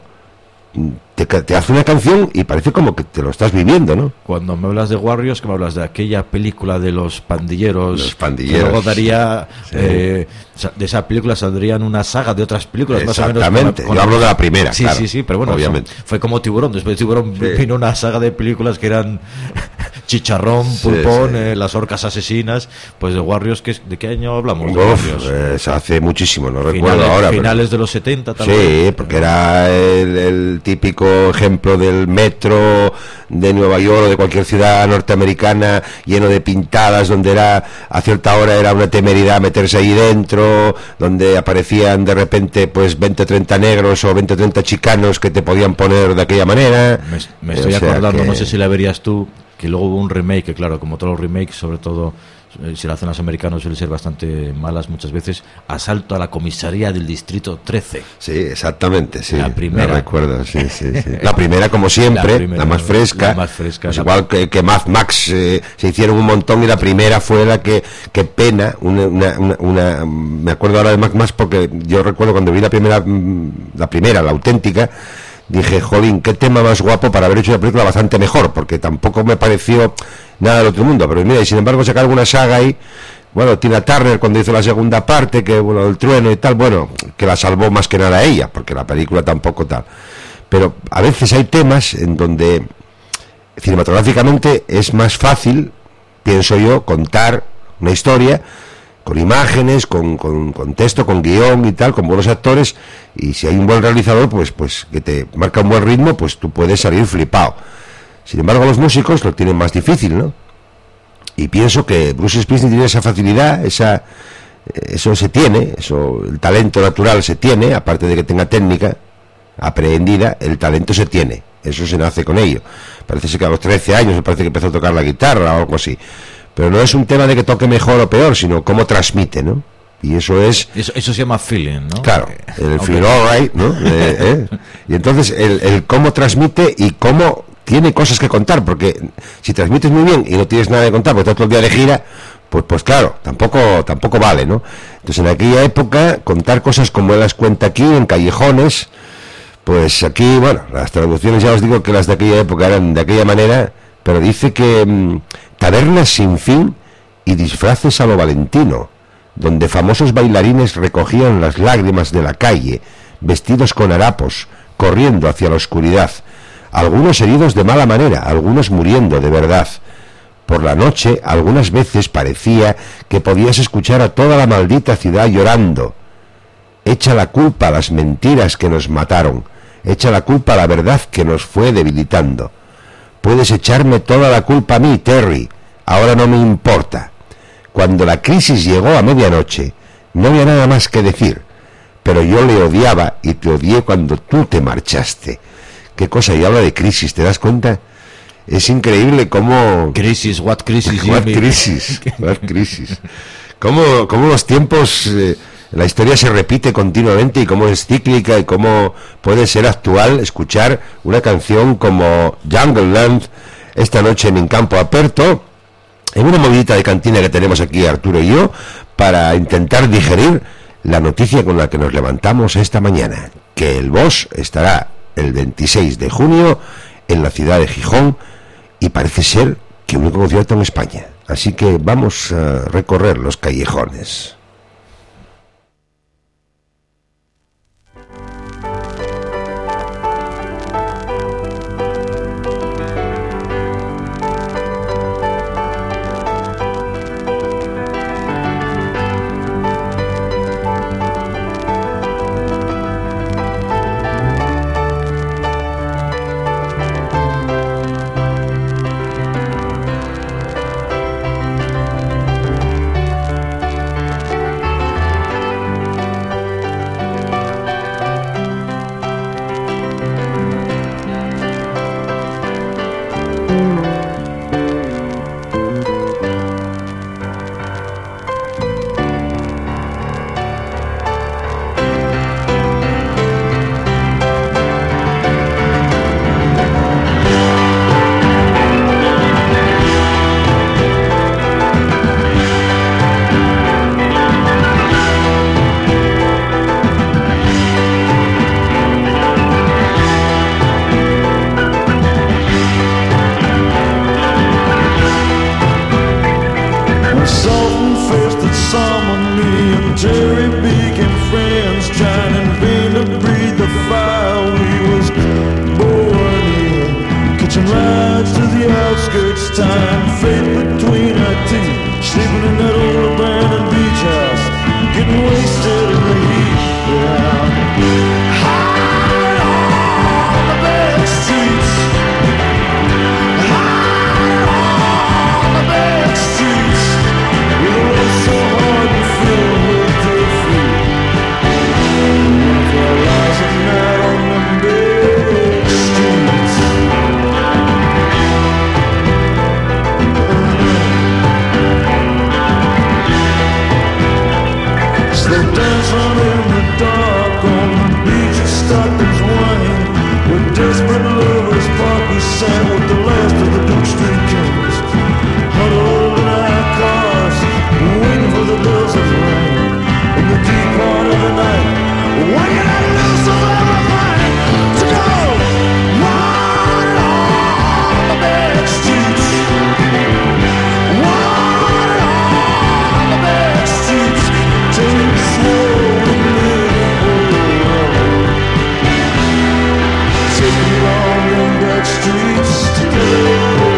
te hace una canción y parece como que te lo estás viviendo, ¿no? Cuando me hablas de Warriors, que me hablas de aquella película de los pandilleros. Los pandilleros. Que luego daría, sí. De esa película saldrían una saga de otras películas, más o menos. Exactamente, yo hablo de la primera, sí, claro, sí, pero bueno, obviamente. Fue como Tiburón, después de Tiburón vino una saga de películas que eran Chicharrón, Pulpón, Las Orcas Asesinas, pues de Warriors, ¿de qué año hablamos? Hace muchísimo, no recuerdo ahora. Finales de los 70 también. Sí, porque era el típico ejemplo del metro de Nueva York o de cualquier ciudad norteamericana lleno de pintadas, donde a cierta hora era una temeridad meterse ahí dentro, donde aparecían de repente pues 20 o 30 negros o 20 o 30 chicanos que te podían poner de aquella manera. Me estoy acordando, no sé si la verías tú, que luego hubo un remake, que claro, como todos los remakes, sobre todo si lo hacen los americanos suelen ser bastante malas muchas veces. Asalto a la comisaría del distrito 13. Sí, exactamente, sí. La primera. La recuerdo, sí. La primera, como siempre, la más fresca. La más fresca. Pues igual que Mad Max, se hicieron un montón y la primera fue la que pena, me acuerdo ahora de Mad Max porque yo recuerdo cuando vi la primera, la auténtica, dije, jolín, qué tema más guapo para haber hecho una película bastante mejor, porque tampoco me pareció nada del otro mundo, pero mira, y sin embargo sacar alguna saga ahí, bueno, Tina Turner cuando hizo la segunda parte, que bueno, el trueno y tal, bueno, que la salvó más que nada ella, porque la película tampoco tal, pero a veces hay temas en donde cinematográficamente es más fácil, pienso yo, contar una historia con imágenes, con texto, con guión y tal, con buenos actores, y si hay un buen realizador, pues que te marca un buen ritmo, pues tú puedes salir flipado. Sin embargo, los músicos lo tienen más difícil, ¿no? Y pienso que Bruce Springsteen tiene esa facilidad, eso se tiene, el talento natural se tiene, aparte de que tenga técnica aprendida, el talento se tiene, eso se nace con ello. Parece ser que a los 13 años me parece que empezó a tocar la guitarra o algo así. Pero no es un tema de que toque mejor o peor, sino cómo transmite, ¿no? Y eso se llama feeling, ¿no? Claro, el feeling, all right, ¿no? Y entonces el cómo transmite y cómo tiene cosas que contar, porque si transmites muy bien y no tienes nada que contar, porque estás todo el día de gira, pues claro, tampoco vale, ¿no? Entonces en aquella época contar cosas como él las cuenta aquí, en callejones, pues aquí, bueno, las traducciones ya os digo que las de aquella época eran de aquella manera, pero dice que tabernas sin fin y disfraces a lo Valentino, donde famosos bailarines recogían las lágrimas de la calle, vestidos con harapos, corriendo hacia la oscuridad, algunos heridos de mala manera, algunos muriendo de verdad. Por la noche, algunas veces parecía que podías escuchar a toda la maldita ciudad llorando. Echa la culpa a las mentiras que nos mataron, echa la culpa a la verdad que nos fue debilitando. Puedes echarme toda la culpa a mí, Terry, ahora no me importa. Cuando la crisis llegó a medianoche, no había nada más que decir, pero yo le odiaba y te odié cuando tú te marchaste. Qué cosa, y habla de crisis, ¿te das cuenta? Es increíble cómo... Crisis, what crisis? What crisis. Cómo los tiempos... la historia se repite continuamente y cómo es cíclica y cómo puede ser actual escuchar una canción como Jungle Land esta noche en Campo Aperto, en una movidita de cantina que tenemos aquí Arturo y yo, para intentar digerir la noticia con la que nos levantamos esta mañana, que el Boss estará el 26 de junio en la ciudad de Gijón y parece ser que un único concierto en España. Así que vamos a recorrer los callejones. dancing in the dark on the beach of Stockton's Wayne, where desperate lovers part with sand with the last of the Duke Street Kings, huddled in our cars, waiting for the bells of rain, in the deep part of the night, waking up loose of everything, to go wide on the back streets, wide on the back streets, take it slow and live, take me along them back streets together.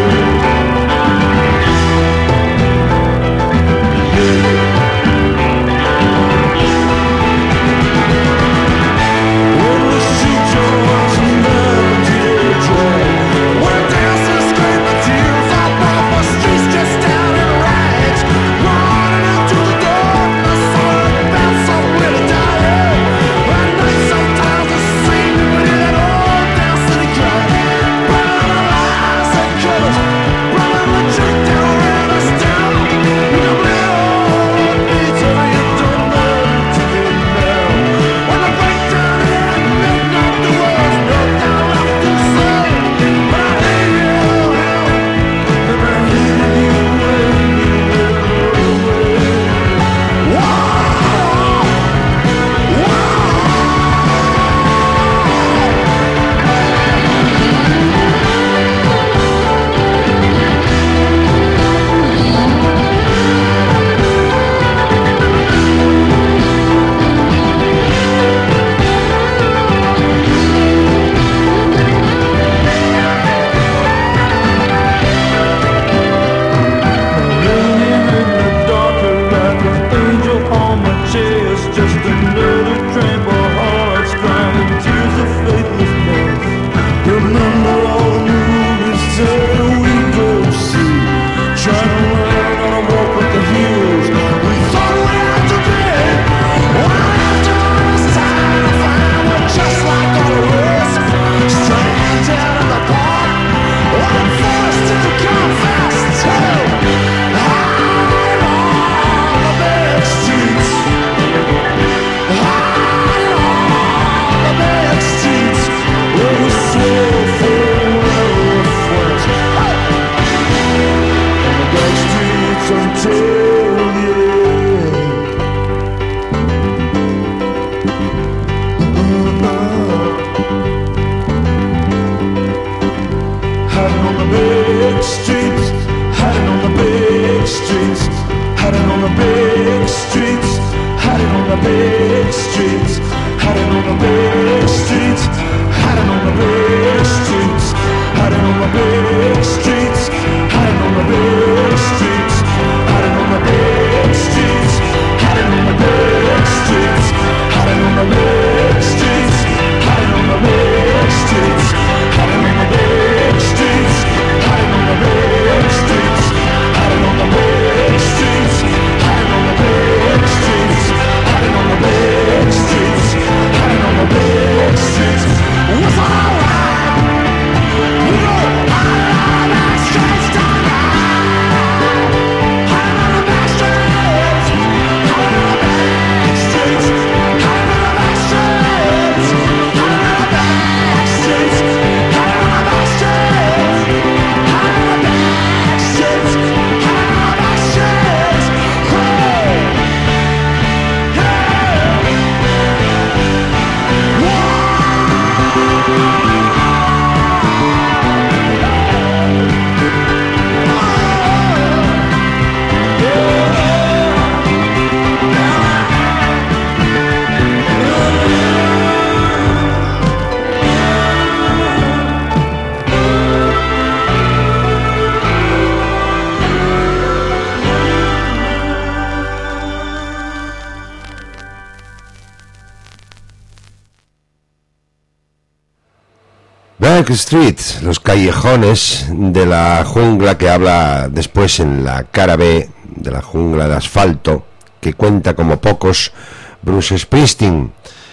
Back Street, los callejones de la jungla que habla después en la cara B de la jungla de asfalto, que cuenta como pocos Bruce Springsteen.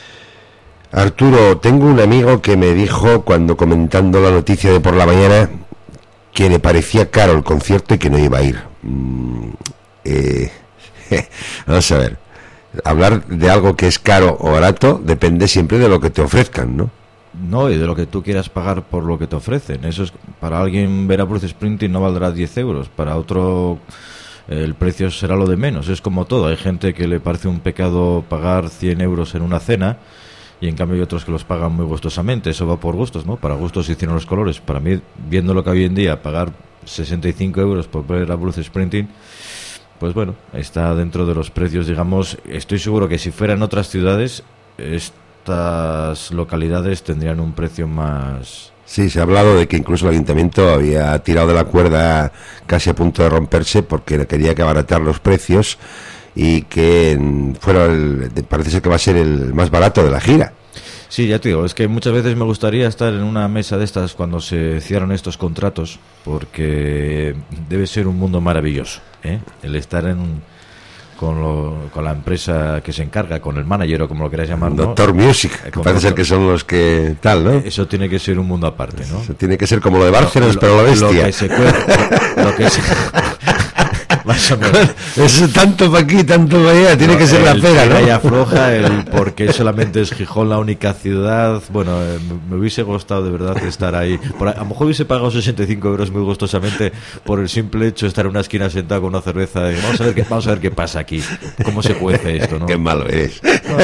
Arturo, tengo un amigo que me dijo cuando comentando la noticia de por la mañana que le parecía caro el concierto y que no iba a ir. Vamos a ver, hablar de algo que es caro o barato depende siempre de lo que te ofrezcan, ¿no? No, y de lo que tú quieras pagar por lo que te ofrecen. Eso es, para alguien ver a Bruce Springsteen no valdrá 10 euros, para otro el precio será lo de menos. Es como todo, hay gente que le parece un pecado pagar 100 euros en una cena, y en cambio hay otros que los pagan muy gustosamente. Eso va por gustos, ¿no? Para gustos se hicieron los colores. Para mí, viendo lo que hoy en día, pagar 65 euros por ver a Bruce Springsteen, pues bueno, está dentro de los precios, digamos. Estoy seguro que si fueran otras ciudades, estas localidades tendrían un precio más... Sí, se ha hablado de que incluso el ayuntamiento había tirado de la cuerda casi a punto de romperse porque quería que abaratar los precios y que fuera parece ser que va a ser el más barato de la gira. Sí, ya te digo, es que muchas veces me gustaría estar en una mesa de estas cuando se cierran estos contratos, porque debe ser un mundo maravilloso, ¿eh? El estar con la empresa que se encarga, con el manager o como lo queráis llamar, ¿no? Doctor Music, que parece ser que son los que tal, ¿no? Eso tiene que ser un mundo aparte, ¿no? Eso tiene que ser como lo de Bárcenas, pero lo bestia. Lo que se más o menos. Es tanto para aquí, tanto para allá, tiene que ser la pera, ¿no? El afloja, el porque solamente es Gijón la única ciudad. Bueno, me hubiese gustado de verdad estar ahí. A lo mejor hubiese pagado 65 euros muy gustosamente por el simple hecho de estar en una esquina sentado con una cerveza y vamos a ver qué pasa aquí, cómo se cuece esto, ¿no? Qué malo eres.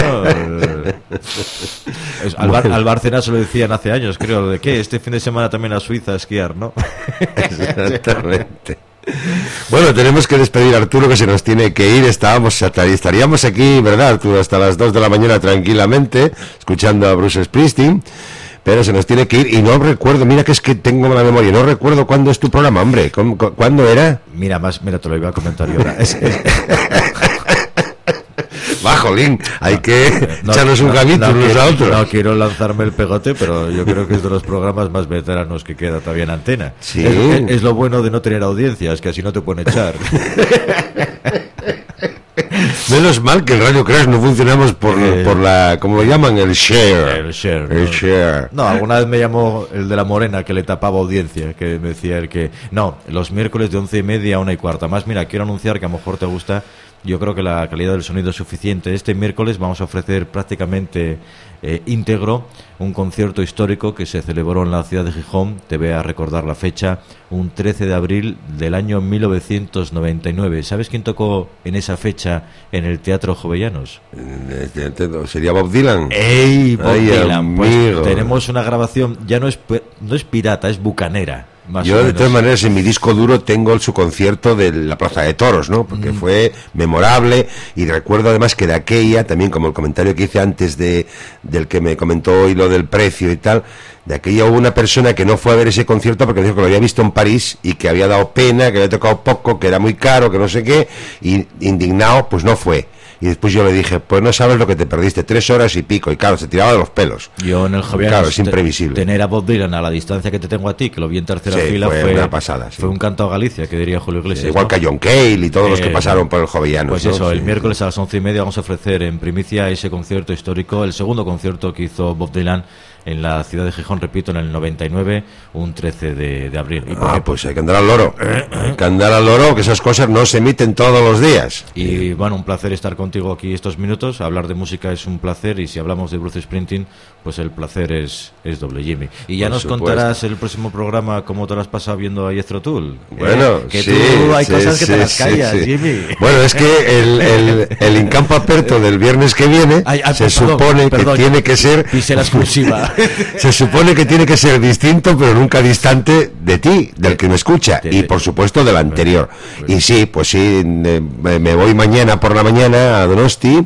Al Bárcenas se lo decían hace años, creo, de que este fin de semana también a Suiza a esquiar, ¿no? Exactamente. Bueno, tenemos que despedir a Arturo, que se nos tiene que ir. Estaríamos aquí, ¿verdad, Arturo? Hasta las 2 de la mañana tranquilamente, escuchando a Bruce Springsteen, pero se nos tiene que ir y no recuerdo, mira que es que tengo mala memoria, no recuerdo cuándo es tu programa, hombre. ¿Cuándo era? Mira, te lo iba a comentar yo ahora. Jolín, hay que echarnos un gamito unos a otros. No quiero lanzarme el pegote, pero yo creo que es de los programas más veteranos que queda todavía en antena. Sí. Es lo bueno de no tener audiencia, es que así no te pueden echar. Menos mal que el Radio Crash no funcionamos por la, ¿cómo lo llaman? El share. El share. El share. No, alguna vez me llamó el de la Morena, que le tapaba audiencia, que me decía el que... No, los miércoles de 11:30 a 1:15. Más, mira, quiero anunciar que a lo mejor te gusta... Yo creo que la calidad del sonido es suficiente. Este miércoles vamos a ofrecer prácticamente íntegro un concierto histórico que se celebró en la ciudad de Gijón. Te voy a recordar la fecha, un 13 de abril del año 1999. ¿Sabes quién tocó en esa fecha en el Teatro Jovellanos? ¿Sería Bob Dylan? ¡Ey, Bob Dylan! Pues tenemos una grabación, ya no es pirata, es bucanera. Yo de todas maneras en mi disco duro tengo su concierto de la Plaza de Toros, ¿no? Porque fue memorable y recuerdo además que de aquella, también como el comentario que hice antes del que me comentó hoy lo del precio y tal, de aquella hubo una persona que no fue a ver ese concierto porque dijo que lo había visto en París y que había dado pena, que había tocado poco, que era muy caro, que no sé qué, y indignado pues no fue. Y después yo le dije, pues no sabes lo que te perdiste, 3 horas y pico. Y claro, se tiraba de los pelos. Yo en el Jovellanos, claro, es imprevisible. Tener a Bob Dylan a la distancia que te tengo a ti, que lo vi en tercera fila, fue una pasada. Fue un canto a Galicia, que diría Julio Iglesias. Igual ¿no? que a John Cale y todos los que pasaron por el Jovellanos. Pues ¿no? eso, el miércoles a las 11:30 vamos a ofrecer en primicia ese concierto histórico, el segundo concierto que hizo Bob Dylan en la ciudad de Gijón, repito, en el 99, un 13 de abril. Pues hay que andar al loro. Hay que andar al loro, que esas cosas no se emiten todos los días. Y bueno, un placer estar contigo aquí estos minutos. Hablar de música es un placer, y si hablamos de Bruce Springsteen, pues el placer es doble, Jimmy. Y ya Por nos supuesto. contarás el próximo programa cómo te lo has pasado viendo a Jethro Tull. Bueno, que sí, tú hay sí, cosas que sí, te las sí, callas, sí. Jimmy. Bueno, es que el Incampo Aperto del viernes que viene supone que tiene que ser... Pise la exclusiva. Se supone que tiene que ser distinto, pero nunca distante de ti, del que me escucha, y por supuesto del anterior. Y sí, pues sí, me voy mañana por la mañana a Donosti,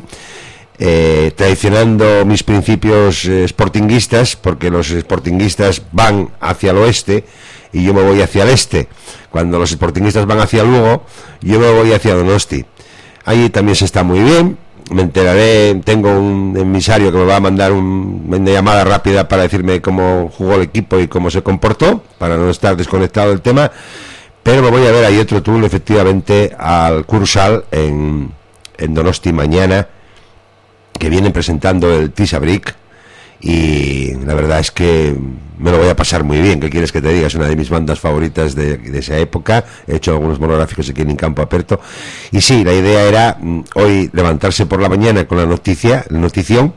traicionando mis principios sportinguistas, porque los sportinguistas van hacia el oeste y yo me voy hacia el este. Cuando los sportinguistas van hacia Lugo, yo me voy hacia Donosti. Allí también se está muy bien. Me enteraré, tengo un emisario que me va a mandar una llamada rápida para decirme cómo jugó el equipo y cómo se comportó, para no estar desconectado del tema. Pero me voy a ver ahí otro tour, efectivamente, al Cursal en Donosti mañana, que vienen presentando el Tisa Brick, y la verdad es que me lo voy a pasar muy bien. ¿Qué quieres que te diga? Es una de mis bandas favoritas de esa época. He hecho algunos monográficos aquí en Campo Aperto. Y sí, la idea era hoy levantarse por la mañana con la notición,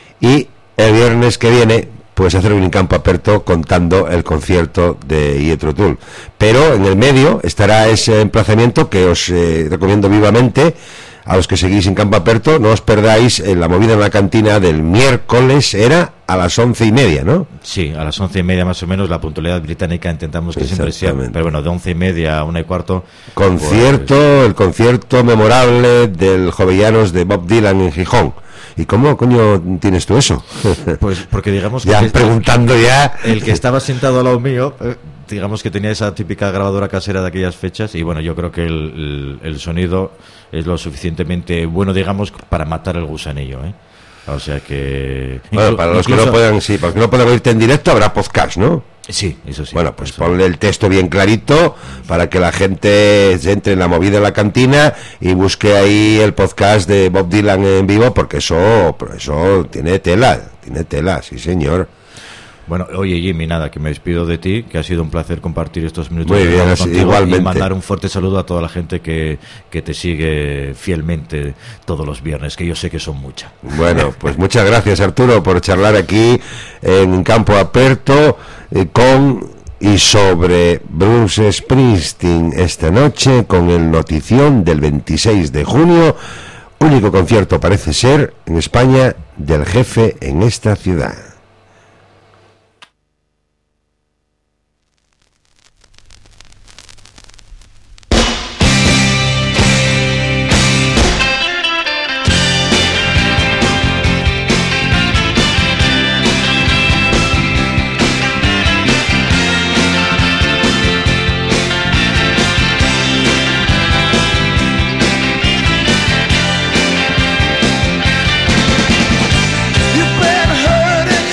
y el viernes que viene pues hacer un Campo Aperto contando el concierto de Jethro Tull. Pero en el medio estará ese emplazamiento que os recomiendo vivamente. A los que seguís en Campo Aperto, no os perdáis en la movida en la cantina del miércoles, era a las 11:30, ¿no? Sí, a las 11:30 más o menos, la puntualidad británica intentamos que siempre sea, pero bueno, de 11:30 a 1:15. Concierto, pues, el concierto memorable del Jovellanos de Bob Dylan en Gijón. ¿Y cómo coño tienes tú eso? Pues porque digamos que... ya preguntando ya... El que estaba sentado al lado mío... digamos que tenía esa típica grabadora casera de aquellas fechas, y bueno, yo creo que el sonido es lo suficientemente bueno, digamos, para matar el gusanillo, ¿eh? O sea que... Bueno, para los que no puedan, sí, para los que no puedan oírte en directo, habrá podcast, ¿no? Sí, eso sí. Bueno, pues ponle el texto bien clarito para que la gente se entre en la movida en la cantina y busque ahí el podcast de Bob Dylan en vivo, porque eso tiene tela, sí señor. Bueno, oye Jimmy, nada, que me despido de ti, que ha sido un placer compartir estos minutos. Muy bien, igualmente. Y mandar un fuerte saludo a toda la gente que te sigue fielmente todos los viernes, que yo sé que son muchas. Bueno, pues muchas gracias, Arturo, por charlar aquí en Campo Aperto con y sobre Bruce Springsteen esta noche, con el notición del 26 de junio, único concierto parece ser en España del jefe en esta ciudad. You've been hurting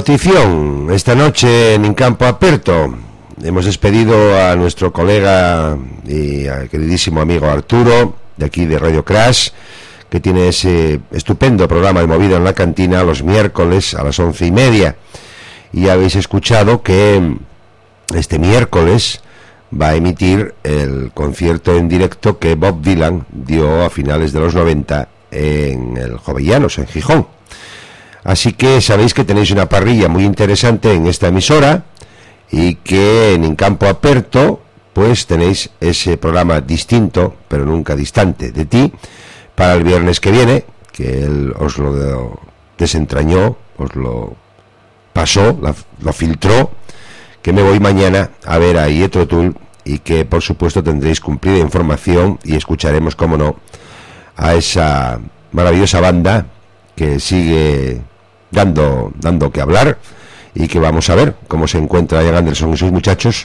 notición esta noche en Campo Aperto. Hemos despedido a nuestro colega y queridísimo amigo Arturo, de aquí de Radio Crash, que tiene ese estupendo programa de Movida en la Cantina los miércoles a las 11:30. Y habéis escuchado que este miércoles va a emitir el concierto en directo que Bob Dylan dio a finales de los 90 en el Jovellanos, en Gijón. Así que sabéis que tenéis una parrilla muy interesante en esta emisora y que en Campo Aperto pues tenéis ese programa distinto, pero nunca distante de ti, para el viernes que viene, que él os lo desentrañó, os lo pasó, lo filtró, que me voy mañana a ver a Jethro Tull y que por supuesto tendréis cumplida información y escucharemos, como no, a esa maravillosa banda que sigue dando que hablar y que vamos a ver cómo se encuentra Ian Anderson y sus muchachos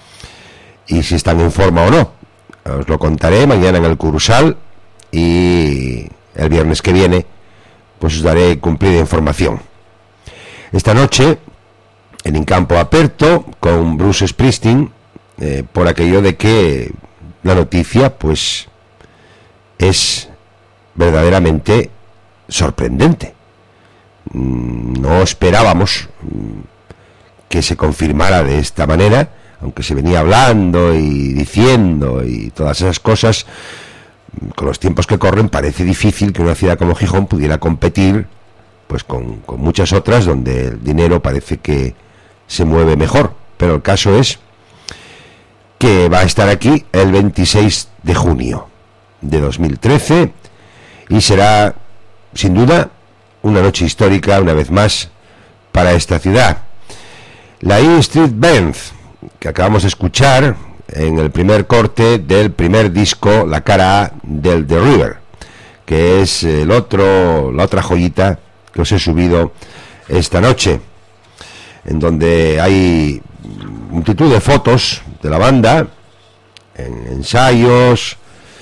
y si están en forma o no. Os lo contaré mañana en el Curusal y el viernes que viene pues os daré cumplida información. Esta noche en Campo Aperto con Bruce Springsteen, por aquello de que la noticia pues es verdaderamente sorprendente. No esperábamos que se confirmara de esta manera, aunque se venía hablando y diciendo y todas esas cosas. Con los tiempos que corren parece difícil que una ciudad como Gijón pudiera competir pues con muchas otras donde el dinero parece que se mueve mejor, pero el caso es que va a estar aquí el 26 de junio de 2013 y será sin duda una noche histórica una vez más para esta ciudad. La E Street Band, que acabamos de escuchar en el primer corte del primer disco, la cara A del The River, que es la otra joyita que os he subido esta noche, en donde hay multitud de fotos de la banda en ensayos,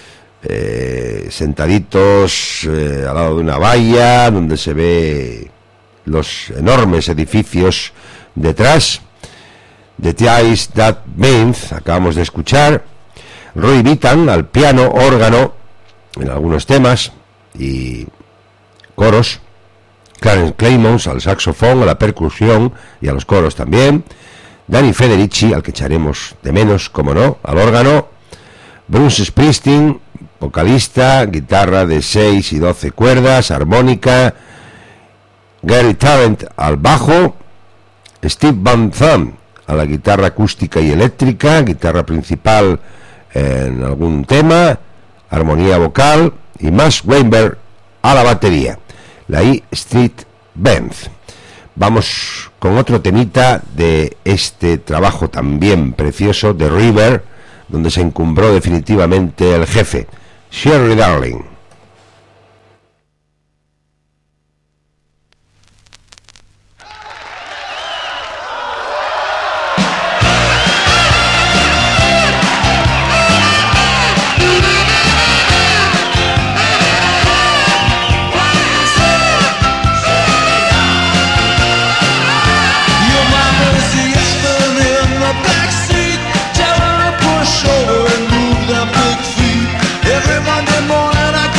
sentaditos al lado de una valla donde se ve los enormes edificios detrás. The Ties That Band, acabamos de escuchar. Roy Bittan al piano, órgano en algunos temas y coros. Clarence Clemons al saxofón, a la percusión y a los coros también. Danny Federici, al que echaremos de menos, como no, al órgano. Bruce Springsteen, vocalista, guitarra de 6 y 12 cuerdas, armónica. Gary Tarrant al bajo. Steve Van Zandt a la guitarra acústica y eléctrica, guitarra principal en algún tema, armonía vocal, y Max Weinberg a la batería. La E Street Band. Vamos con otro temita de este trabajo también precioso de River, donde se encumbró definitivamente el jefe, Sherry Darling. Every Monday morning I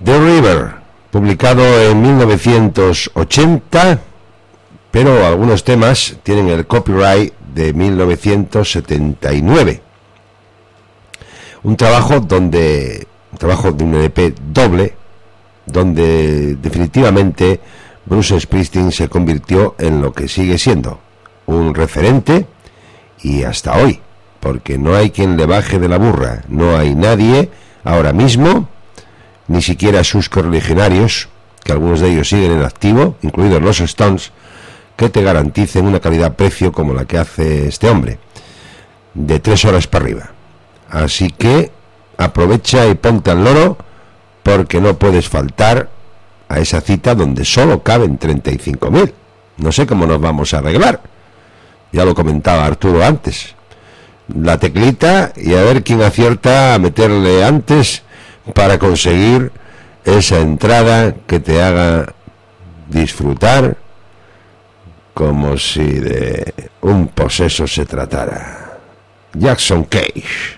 The River, publicado en 1980, pero algunos temas tienen el copyright de 1979. Un trabajo de un EP doble, donde definitivamente Bruce Springsteen se convirtió en lo que sigue siendo, un referente, y hasta hoy, porque no hay quien le baje de la burra, no hay nadie ahora mismo, ni siquiera sus correligionarios, que algunos de ellos siguen en activo, incluidos los Stones, que te garanticen una calidad-precio como la que hace este hombre, de 3 horas para arriba. Así que aprovecha y ponte al loro, porque no puedes faltar a esa cita donde solo caben 35.000. No sé cómo nos vamos a arreglar. Ya lo comentaba Arturo antes. La teclita y a ver quién acierta a meterle antes para conseguir esa entrada que te haga disfrutar como si de un poseso se tratara. Jackson Cage.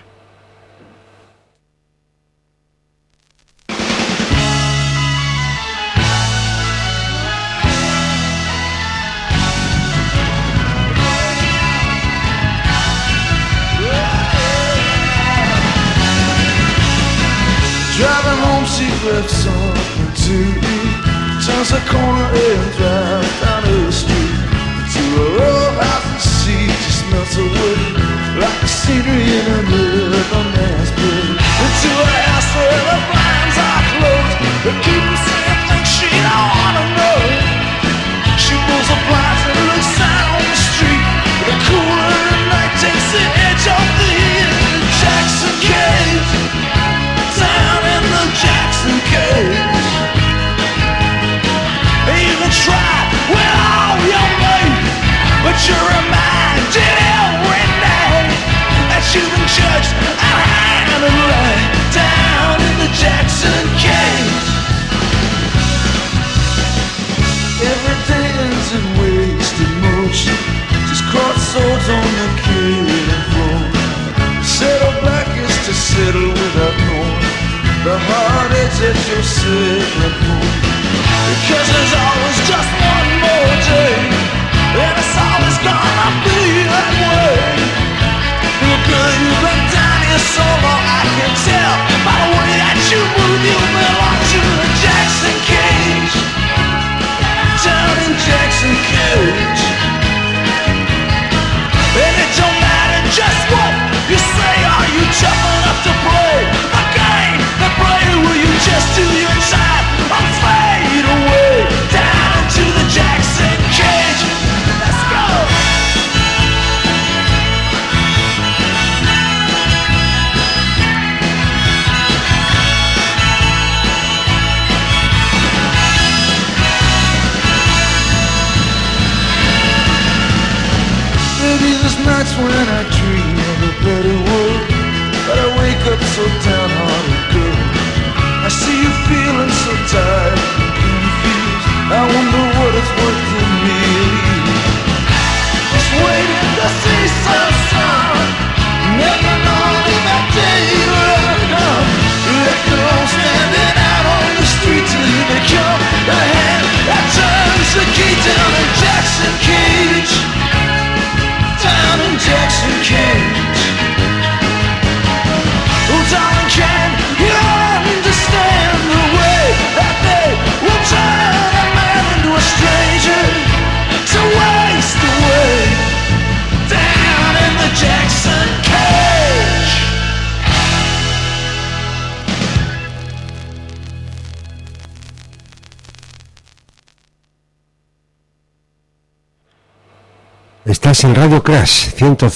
Driving home, she left something to eat. Turns the corner and drives down the street to a old house and she just melts away like the scenery in a man's bed. Into a house where the blinds are closed, they keep them saying things she don't wanna know. She pulls the blinds and looks out on the street. The cooler at night takes the edge off the heat. Jackson Cage, down in the Jackson Cage. You can try with all your might, but you're reminded every night that you've been judged and handled down in the Jackson Cage. Every day ends in wasted motion, just cross swords on the killing floor. Settle back is to settle without knowing the heartaches that you're settling for. Because there's always just one more day, and it's always gonna be that way. Girl, you've been down here so long, I can tell by the way that you move, you belong to the Jackson Cage. Down in Jackson Cage. And it don't matter just what you say, are you tough enough to play a game that play will you just do your time and fade away down to the Jackson Cage. Let's go. Maybe there's nights when I dream of a better world, but I wake up so downhearted, girl. I see you feeling so tired and confused. I wonder what it's worth to me. Just waiting to see some sun, never knowing if that day will ever come. Left alone standing out on the street till you become the hand that turns the key. Down in Jackson Cage, down in Jackson Cage. Oh, darling, can you understand the way that they will turn a man into a stranger to waste away down in the Jackson Cage? Estás en Radio Crash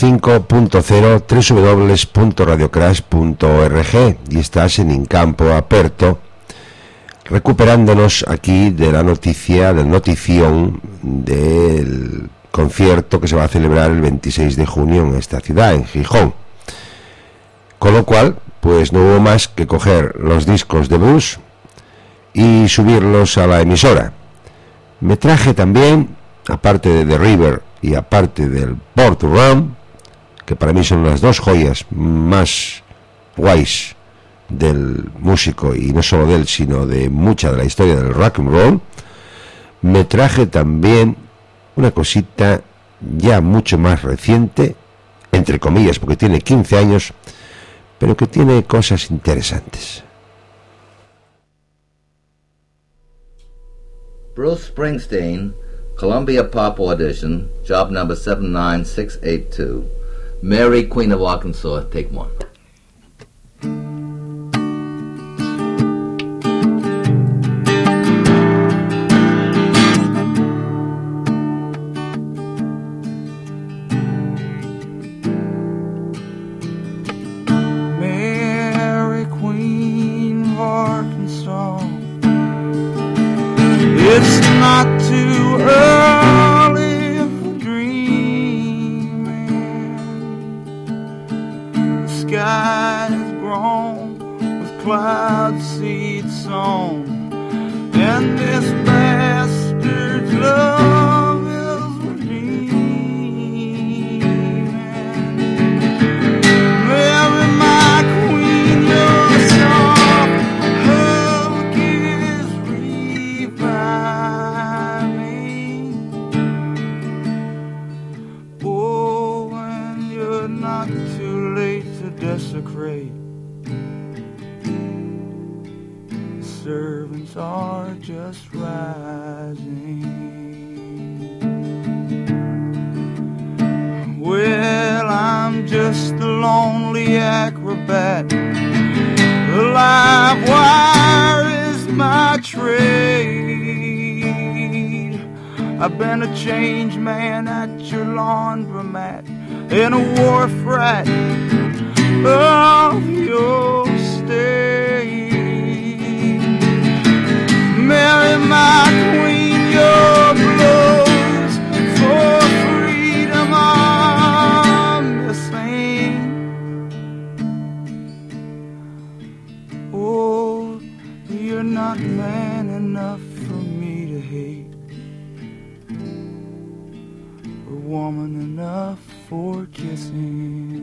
105.0 www.radiocrash.org y estás en Incampo Aperto, recuperándonos aquí de la noticia, del notición del concierto que se va a celebrar el 26 de junio en esta ciudad, en Gijón. Con lo cual, pues no hubo más que coger los discos de Bruce y subirlos a la emisora. Me traje también, aparte de The River y aparte del Born to Run, que para mí son las dos joyas más guays del músico, y no solo de él, sino de mucha de la historia del rock and roll, me traje también una cosita ya mucho más reciente, entre comillas, porque tiene 15 años, pero que tiene cosas interesantes. Bruce Springsteen, Columbia Pop Audition, job number 79682. Mary, Queen of Arkansas, take one. Mary, Queen of Arkansas, it's not too early for dreaming. The sky has grown with cloud seed sown, and this bastard's love is redeeming. Mary, my queen, your soft hug is reviving. Oh, and you're not too late to desecrate. The servants are just rising. Well, I'm just a lonely acrobat. The live wire is my trade. I've been a change man at your laundromat, and a wharf rat of your state. Mary, my queen, your blows for freedom are missing. Oh, you're not man enough for me to hate, or woman enough for kissing.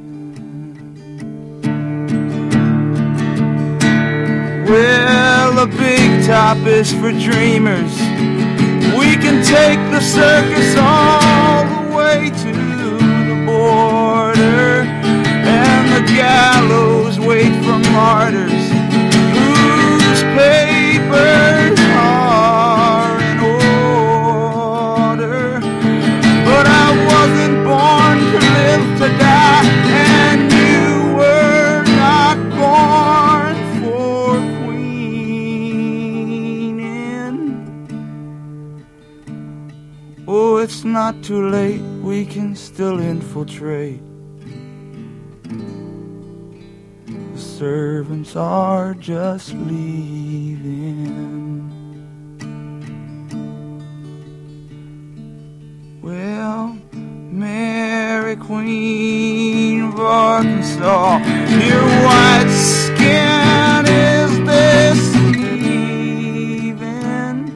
Well, the big top is for dreamers. We can take the circus all the way to the border, and the gallows wait for martyrs whose papers are in order. But I wasn't born to live to die, and you were not born for queening. Oh, it's not too late, we can still infiltrate. The servants are just leaving. Well, Mary, Queen of Arkansas, your white skin is deceiving.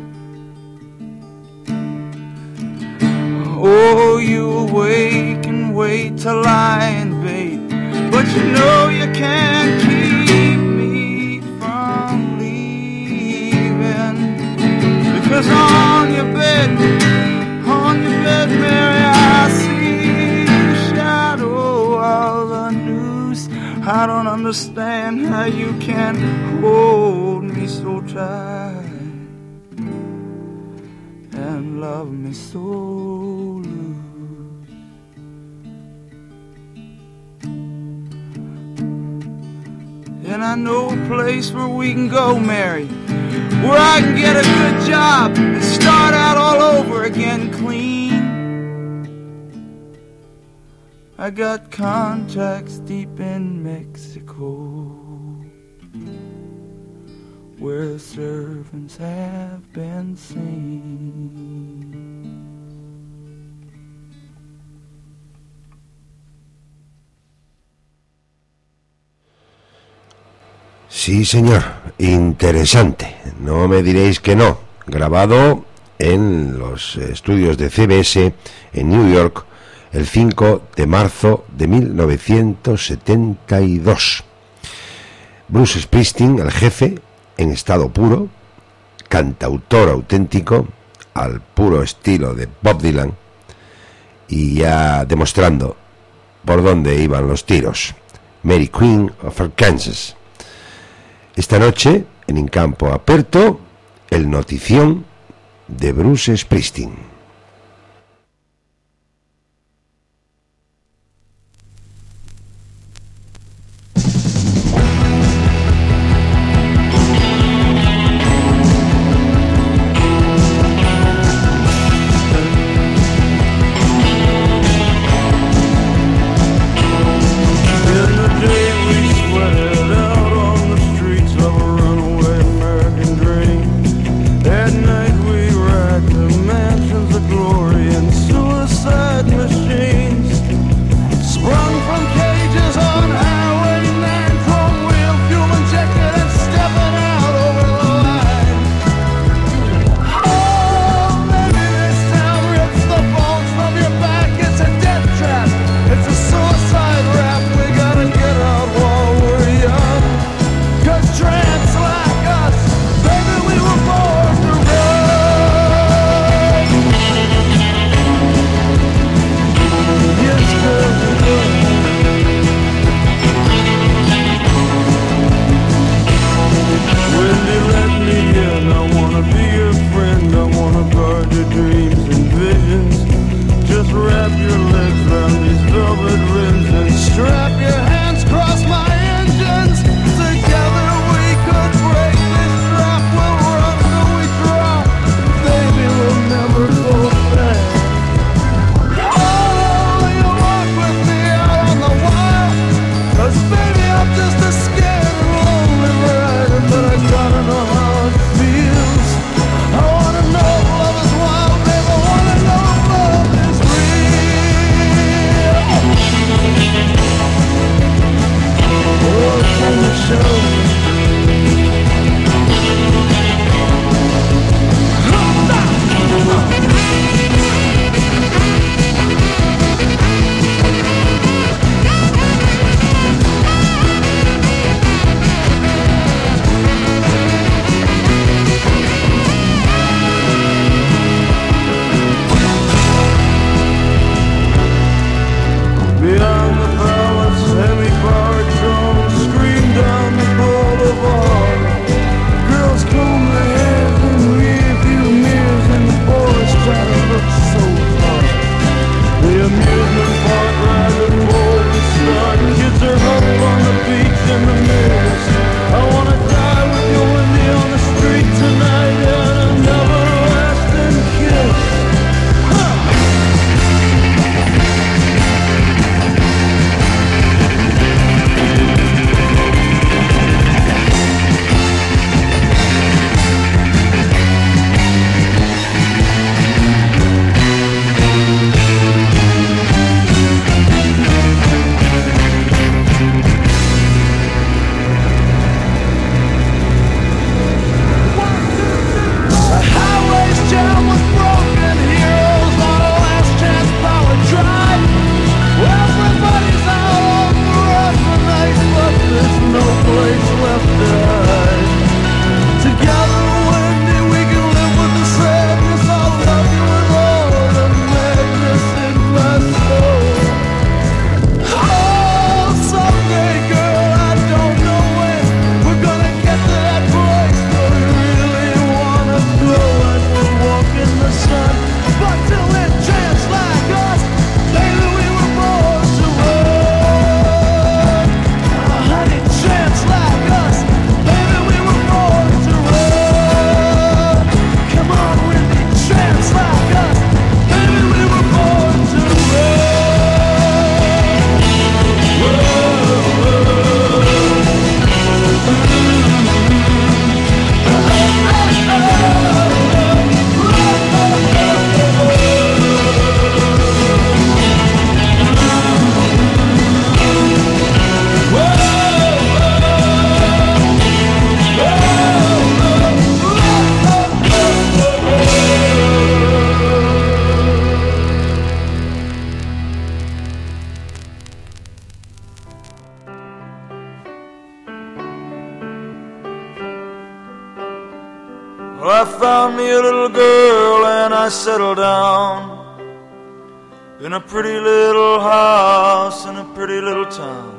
Oh, you awake and wait to lie in bait, but you know you can't keep me from leaving. Because on your bed, Mary, I see the shadow of a noose. I don't understand how you can hold me so tight and love me so loose. And I know a place where we can go, Mary, where I can get a good job and start out all over again clean. I got contacts deep in Mexico, where servants have been seen. Sí, señor, interesante, no me diréis que no. Grabado en los estudios de CBS en New York el 5 de marzo de 1972. Bruce Springsteen, el jefe, en estado puro, cantautor auténtico, al puro estilo de Bob Dylan, y ya demostrando por dónde iban los tiros. Mary Queen of Arkansas. Esta noche, en In Campo Aperto, el notición de Bruce Springsteen. At night we ride to mansions Well, I found me a little girl and I settled down in a pretty little house in a pretty little town.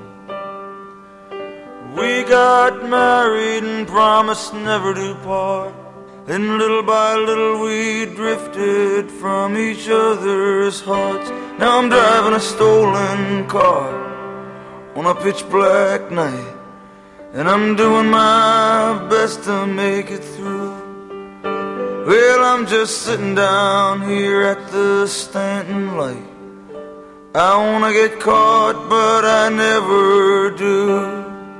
We got married and promised never to part. Then little by little we drifted from each other's hearts. Now I'm driving a stolen car on a pitch black night, and I'm doing my best to make it through. Well, I'm just sitting down here at the Stanton light. I wanna get caught, but I never do.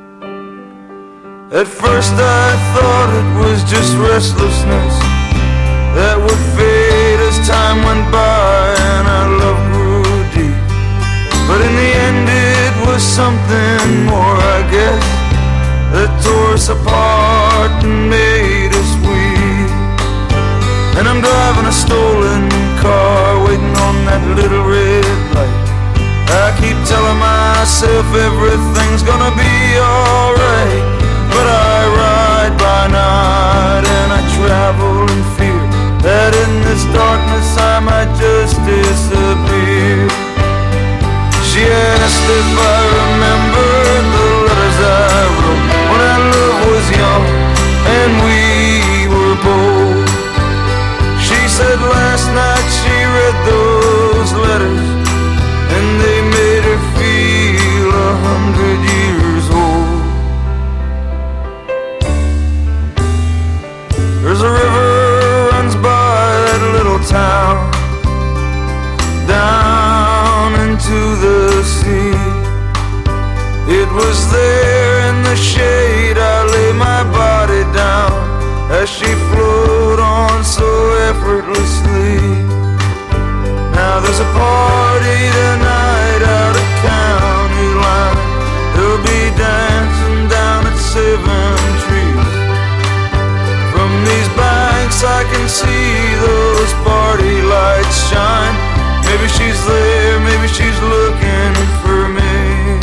At first I thought it was just restlessness that would fade as time went by and our love grew deep. But in the end it was something more, I guess, that tore us apart and made us weak. And I'm driving a stolen car, waiting on that little red light. I keep telling myself everything's gonna be alright, but I ride by night and I travel in fear that in this darkness I might just disappear. She asked if I remembered the letters I wrote when our love was young and we were bold. She said last night she read those letters and they made her feel 100 years old. There's a river runs by that little town, down into the sea. It was there in the shade I lay my body down as she flowed on so effortlessly. Now there's a party tonight out at County Line. They'll be dancing down at 7 Trees. From these banks I can see those party lights shine. Maybe she's there, maybe she's looking for me.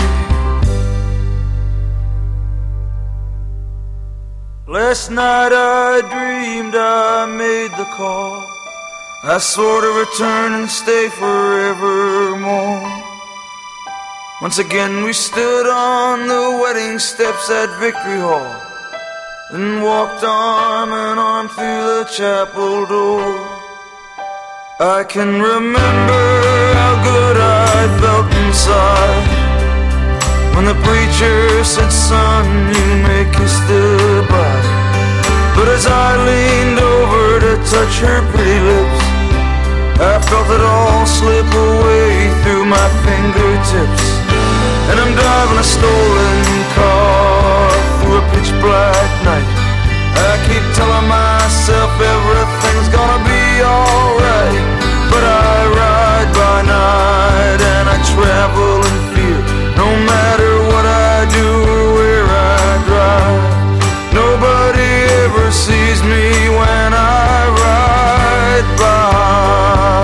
Last night I dreamed I made the call. I swore to return and stay forevermore. Once again we stood on the wedding steps at Victory Hall and walked arm in arm through the chapel door. I can remember how good I felt inside when the preacher said, son, you may kiss the bride. But as I leaned over to touch her pretty lips, I felt it all slip away through my fingertips. And I'm driving a stolen car through a pitch black night. I keep telling myself everything's gonna be alright, but I ride by night and I travel in fear. No matter what I do or where I drive, nobody ever sees me when I ride by.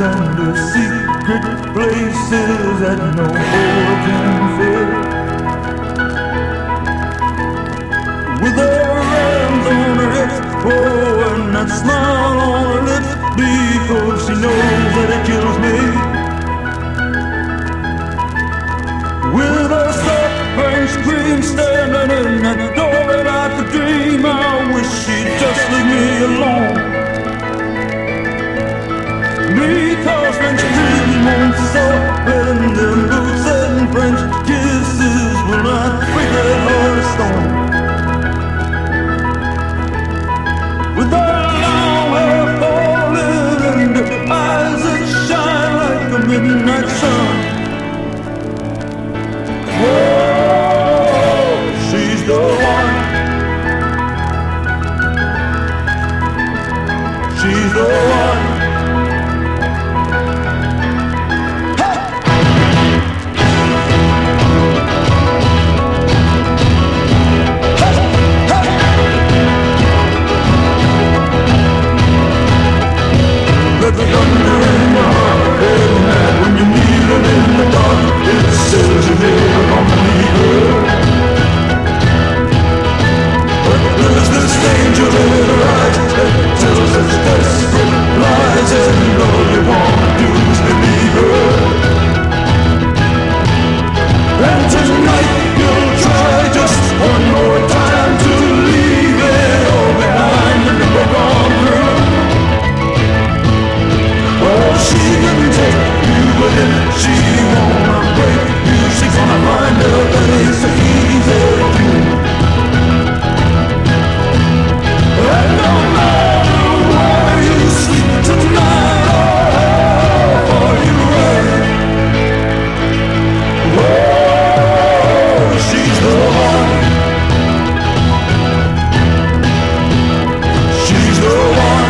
under secret places that no boy can fill. With her hands on her hips, oh, and that smile on her lips, because she knows that it kills me. With her soft French cream standing in that doorway like a dream, I wish she'd just leave me alone. Because French cream won't soften them boots and French kisses will not break that heart of stone. With her long hair falling and eyes that shine like the midnight sun. Oh, she's the one. She's the one. Let the thunder in your heart, and when you need it in the dark, it says you never gonna leave her. But there's this angel in her eyes that tells us desperate lies, and all you wanna do is believe her. And tonight you'll try just one more time to leave it all behind and never gone through. Oh, she can take you, but if she wanna break you, she's gonna find a place easy to do. And no matter where you sleep tonight or how far you run, oh, she's the one. She's the one.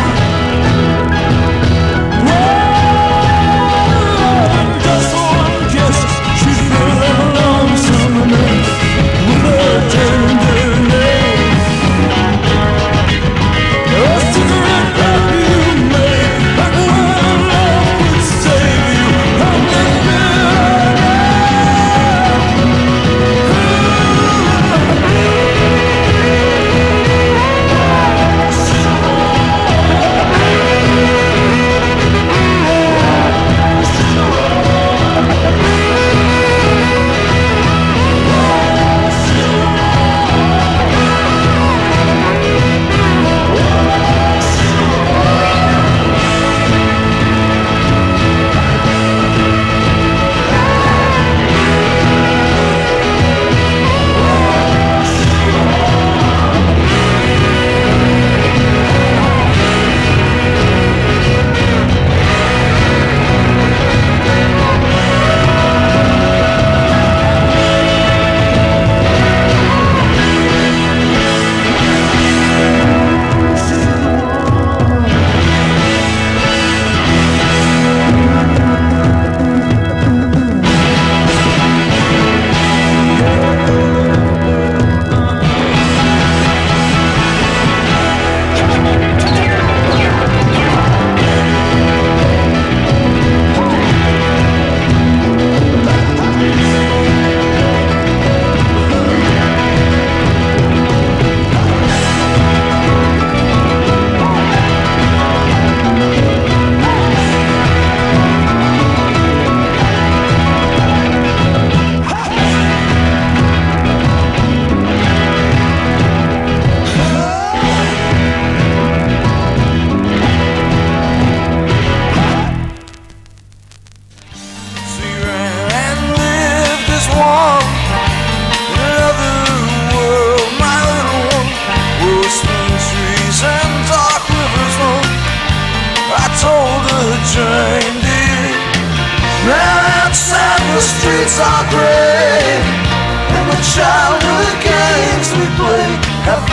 streets are gray, and the childhood games we play have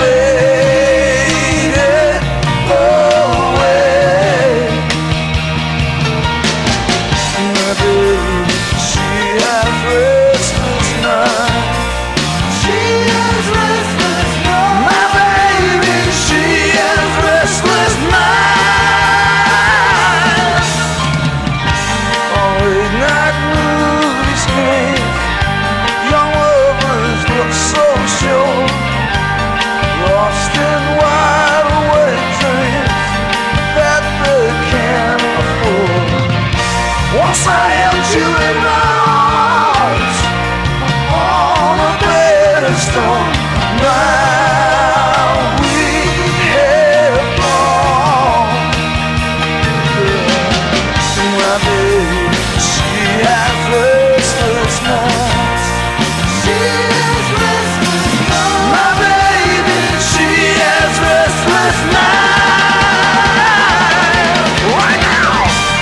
faded away. My baby, she has restless nights. She has restless nights. My baby, she has restless nights. strings. Young lovers look so sure, lost in wide awake dreams that they can't afford. Once I held you in my arms on a bed of stone. Now we have gone. My baby, she has restless nights. She has restless nights. My baby, she has restless nights. Right now.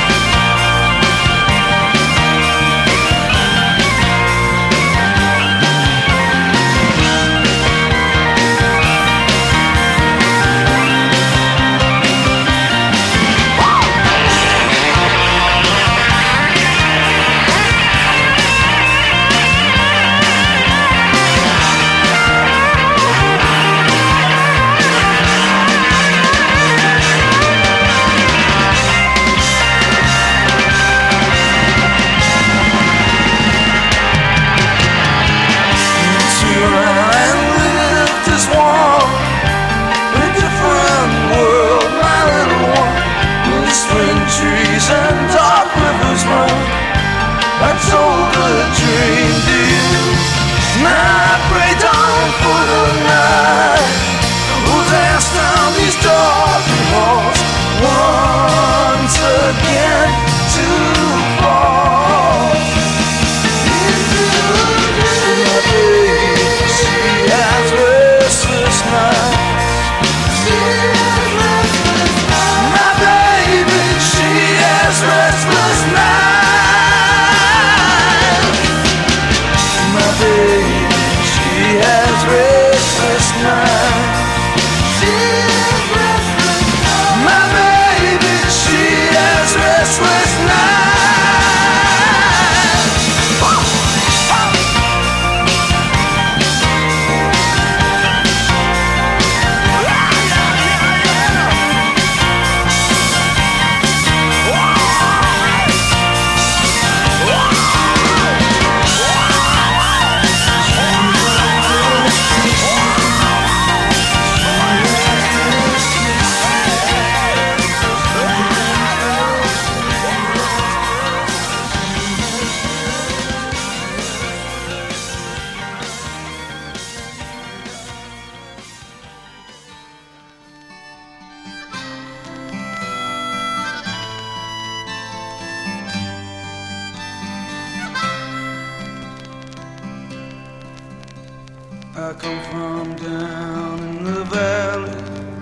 I come from down in the valley,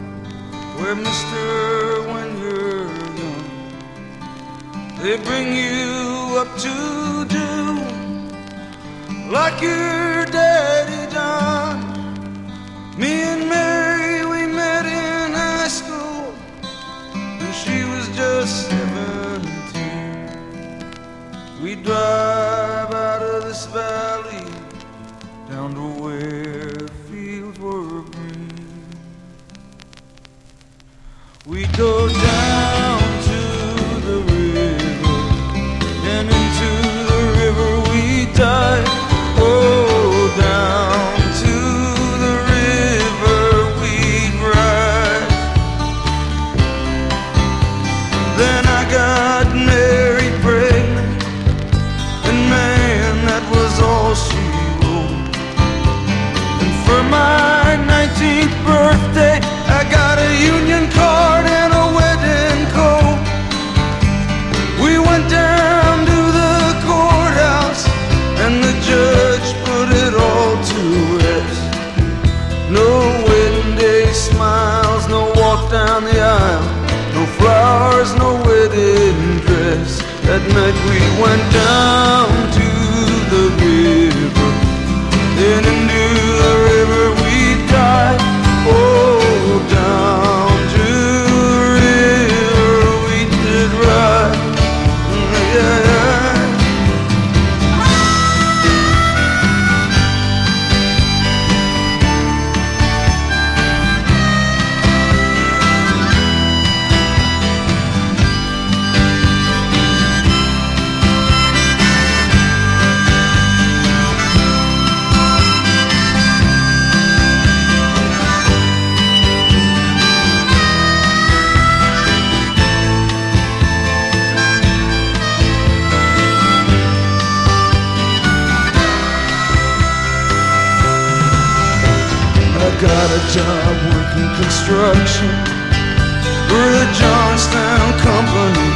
where mister, when you're young, they bring you up to do like your daddy done. Me and Mary, we met in high school, and she was just 17. We drive out of this valley down to where fields were green. We go down to the river, and into the river we dive. Oh, down to the river we ride. Then I got Mary pregnant, and man, that was all she wrote. And for my 19th birthday, I got a union card and a wedding coat. We went down to the courthouse, and the judge put it all to rest. No wedding day smiles, no walk down the aisle, no flowers, no wedding dress. That night we went down to the river, then into the river we dive. Oh, down to the river we did ride. Yeah, yeah. job working construction for the Johnstown Company.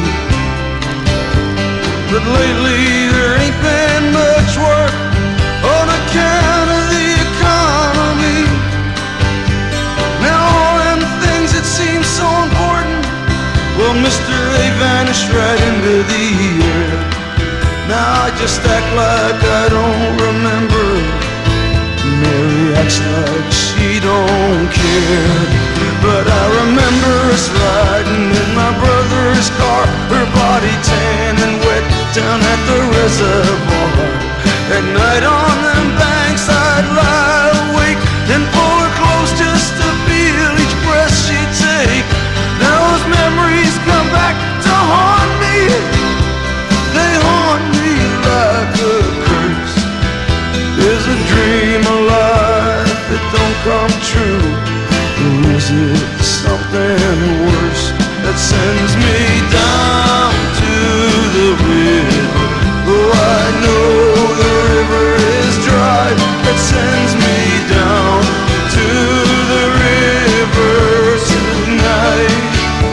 But lately there ain't been much work on account of the economy. Now all them things that seem so important, well, mister, they vanished right into the air. Now I just act like I don't remember. Mary acts like she don't care. But I remember us riding in my brother's car, her body tan and wet down at the reservoir. At night on them banks I'd lie awake and pull her close just to feel each breath she'd take. Now those memories come back to haunt me. They haunt me like a curse. Is a dream alive that don't come true? Or is it something worse that sends me down to the river? Oh, I know the river is dry. That sends me down to the river tonight.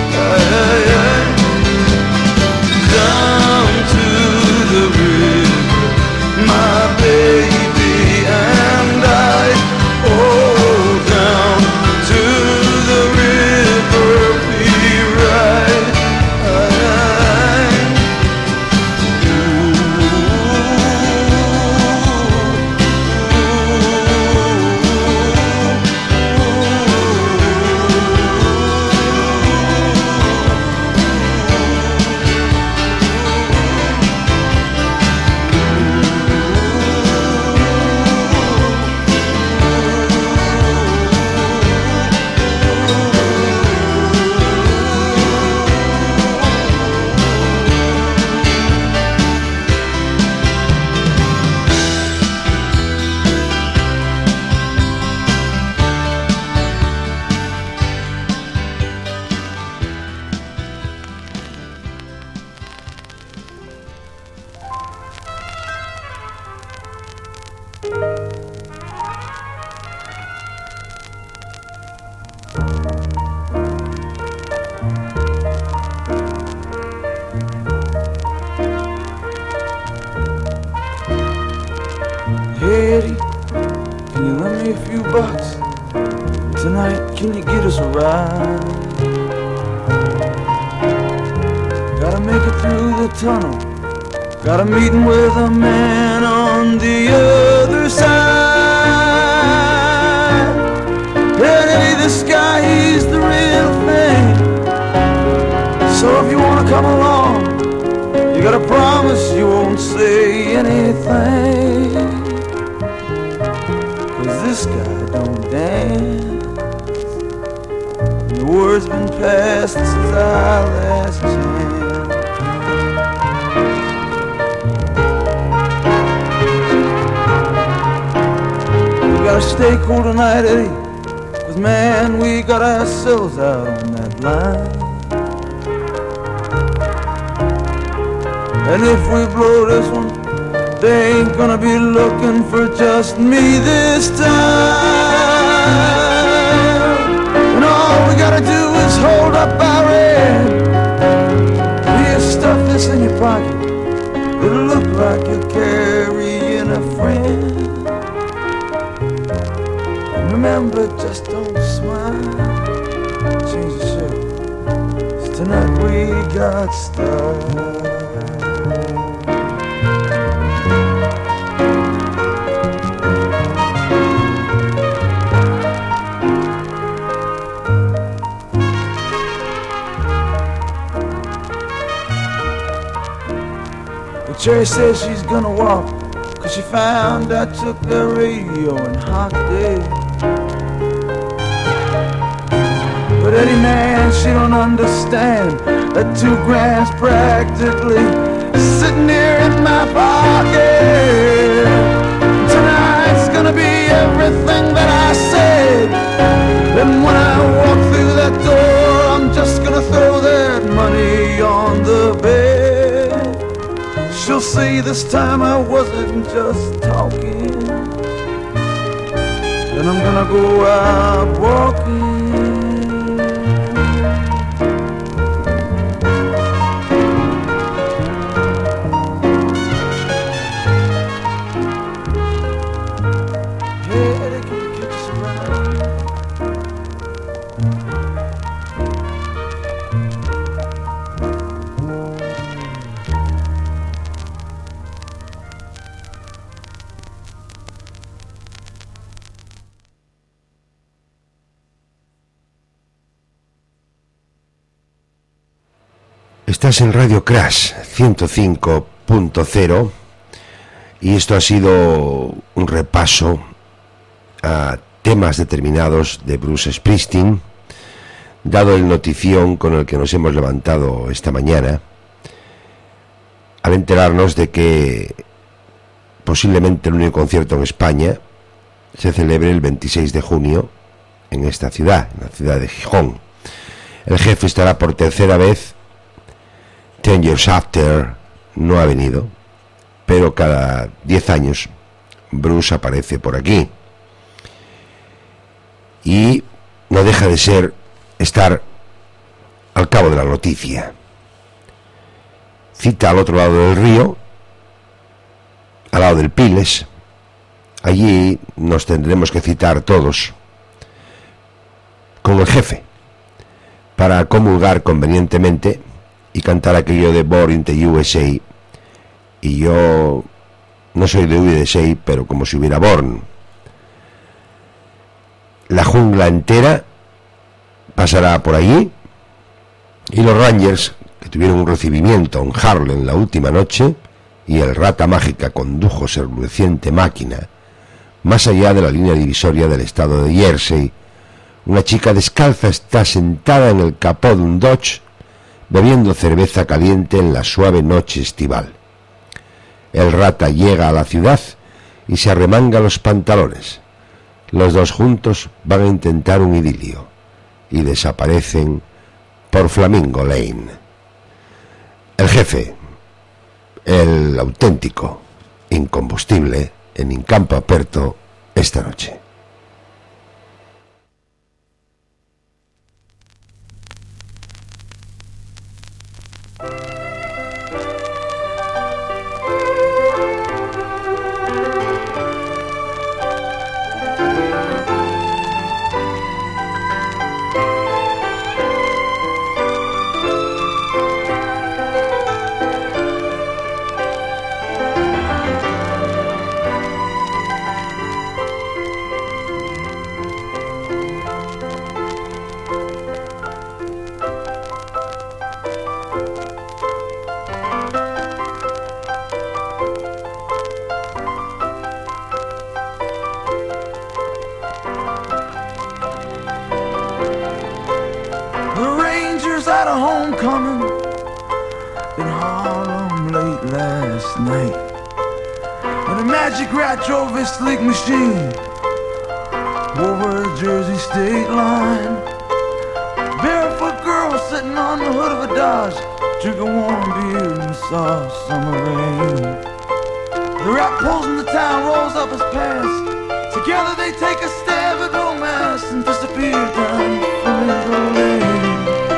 Down to the river, my baby and I. Oh, down to the river we ride. Hey Eddie, can you lend me a few bucks? Tonight, can you get us a ride? Gotta make it through the tunnel. Got a meeting with a man on the other side. And Eddie, this guy, he's the real thing. So if you wanna come along, you gotta promise you won't say anything. This guy don't dance, and the word's been passed since our last chance. We gotta stay cool tonight, Eddie, 'cause man, we got ourselves out on that line. And if we blow this one, they ain't gonna be looking for just me this time. And all we gotta do is hold up our end. Here, stuff this in your pocket. It'll look like you're carrying a friend. And remember, just don't smile. Change the show. 'Cause tonight we got style. Cherry says she's gonna walk, 'cause she found I took the radio and honked it. But Eddie, man, she don't understand that $2 practically sitting here in my pocket. Tonight's gonna be everything that I said. And when I walk through that door, I'm just gonna throw that money on the bed. She'll see this time I wasn't just talking. then I'm gonna go out walking. Estás en Radio Crash 105.0 y esto ha sido un repaso a temas determinados de Bruce Springsteen, dado el notición con el que nos hemos levantado esta mañana, al enterarnos de que posiblemente el único concierto en España se celebre el 26 de junio en esta ciudad, en la ciudad de Gijón. El jefe estará por tercera vez. 10 Years After no ha venido, pero cada 10 años Bruce aparece por aquí y no deja de estar al cabo de la noticia. Cita al otro lado del río, al lado del Piles. Allí nos tendremos que citar todos con el jefe para comulgar convenientemente y cantar aquello de Born in the USA. Y yo no soy de USA, pero como si hubiera Born. La jungla entera pasará por allí y los Rangers, que tuvieron un recibimiento en Harlem la última noche, y el Rata Mágica condujo su reluciente máquina más allá de la línea divisoria del estado de Jersey. Una chica descalza está sentada en el capó de un Dodge bebiendo cerveza caliente en la suave noche estival. El Rata llega a la ciudad y se arremanga los pantalones. Los dos juntos van a intentar un idilio y desaparecen por Flamingo Lane. El jefe, el auténtico, incombustible, en Incampo Aperto esta noche. Sleek machine over the Jersey state line. Barefoot girl sitting on the hood of a Dodge, drinking warm beer in the soft summer rain. The rat pulls in the town, rolls up his pants. Together they take a stab at romance and disappear down Flamingo Lane.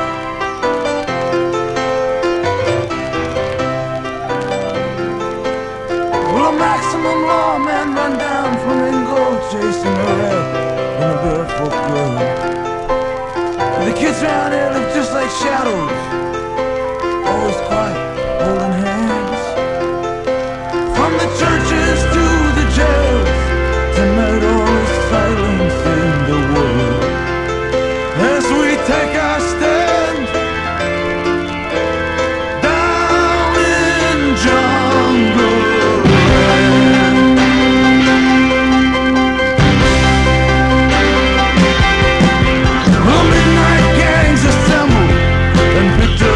Well, a maximum lawman run down Flamingo, chasing a rat and a barefoot girl. And the kids around here look just like shadows, always quiet, holding hands. From the churches to the jails, tonight all is silence in the world. As we take our stand down in jungle. Midnight gangs assemble and picked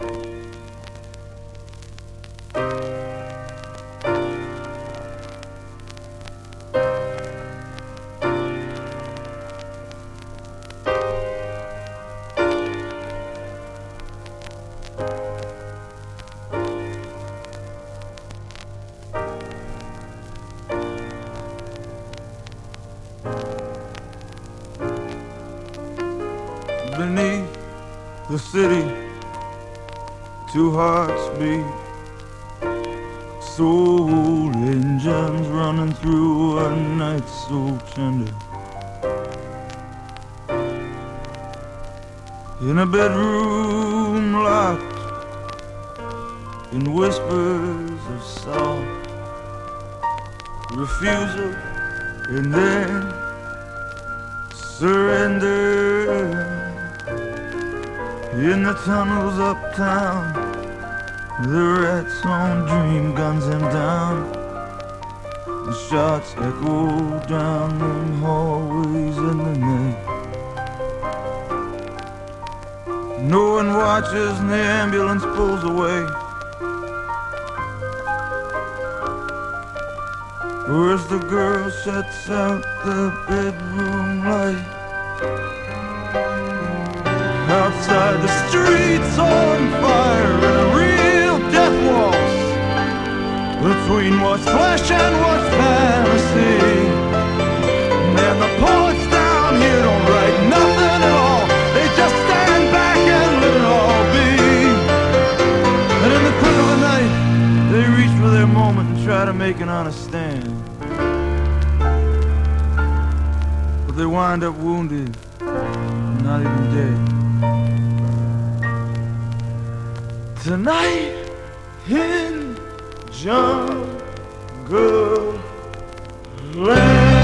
Beneath the city, two hearts beat, soul engines running through a night so tender. In a bedroom locked in whispers of soft refusal and then surrender. In the tunnels uptown, the rats on dream guns him down. The shots echo down the hallways in the night. No one watches and the ambulance pulls away. Or as the girl shuts out the bedroom light. Outside the streets on fire and a real death waltz between what's flesh and what's fantasy. And the poets down here don't write nothing at all. They just stand back and let it all be. And in the quick of the night, they reach for their moment and try to make an honest stand. But they wind up wounded, not even dead. Tonight in Jungle Land.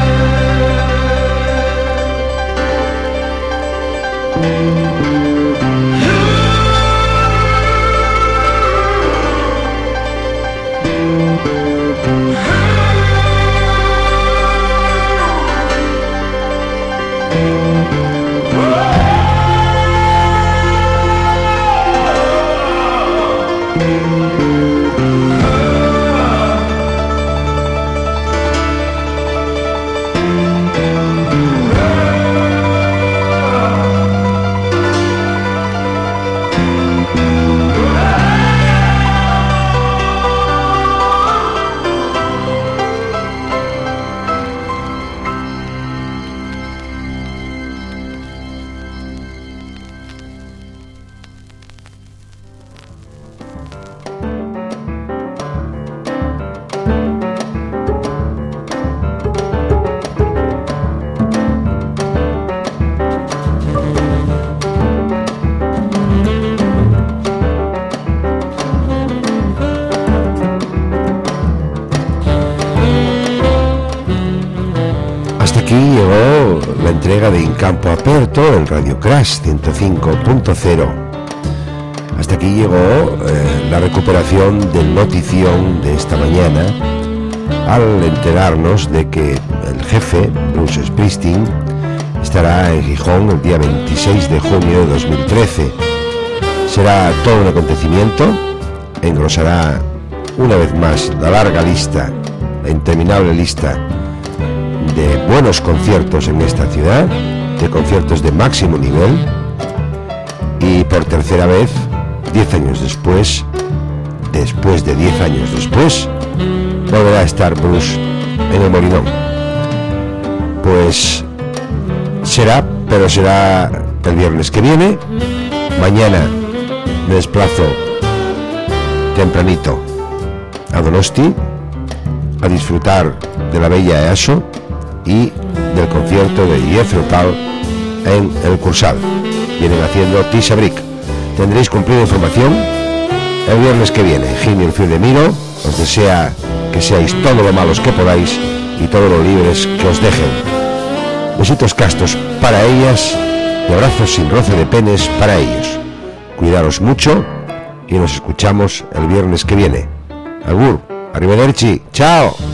De In Campo Aperto en Radio Crash 105.0. Hasta aquí llegó la recuperación del notición de esta mañana al enterarnos de que el jefe Bruce Springsteen estará en Gijón el día 26 de junio de 2013. Será todo un acontecimiento, engrosará una vez más la larga lista, la interminable lista de buenos conciertos en esta ciudad, de conciertos de máximo nivel, y por tercera vez, 10 años después de 10 años después, volverá a estar Bruce en el Molinón. Pues será el viernes que viene. Mañana me desplazo tempranito a Donosti a disfrutar de la bella EASO y del concierto de Jethro Tull en el Cursal. Vienen haciendo Tisa Brick. Tendréis cumplida información el viernes que viene. Ginio Fiel de Miro os desea que seáis todo lo malos que podáis y todo lo libres que os dejen. Besitos castos para ellas y abrazos sin roce de penes para ellos. Cuidaros mucho y nos escuchamos el viernes que viene. Agur, arrivederci, chao.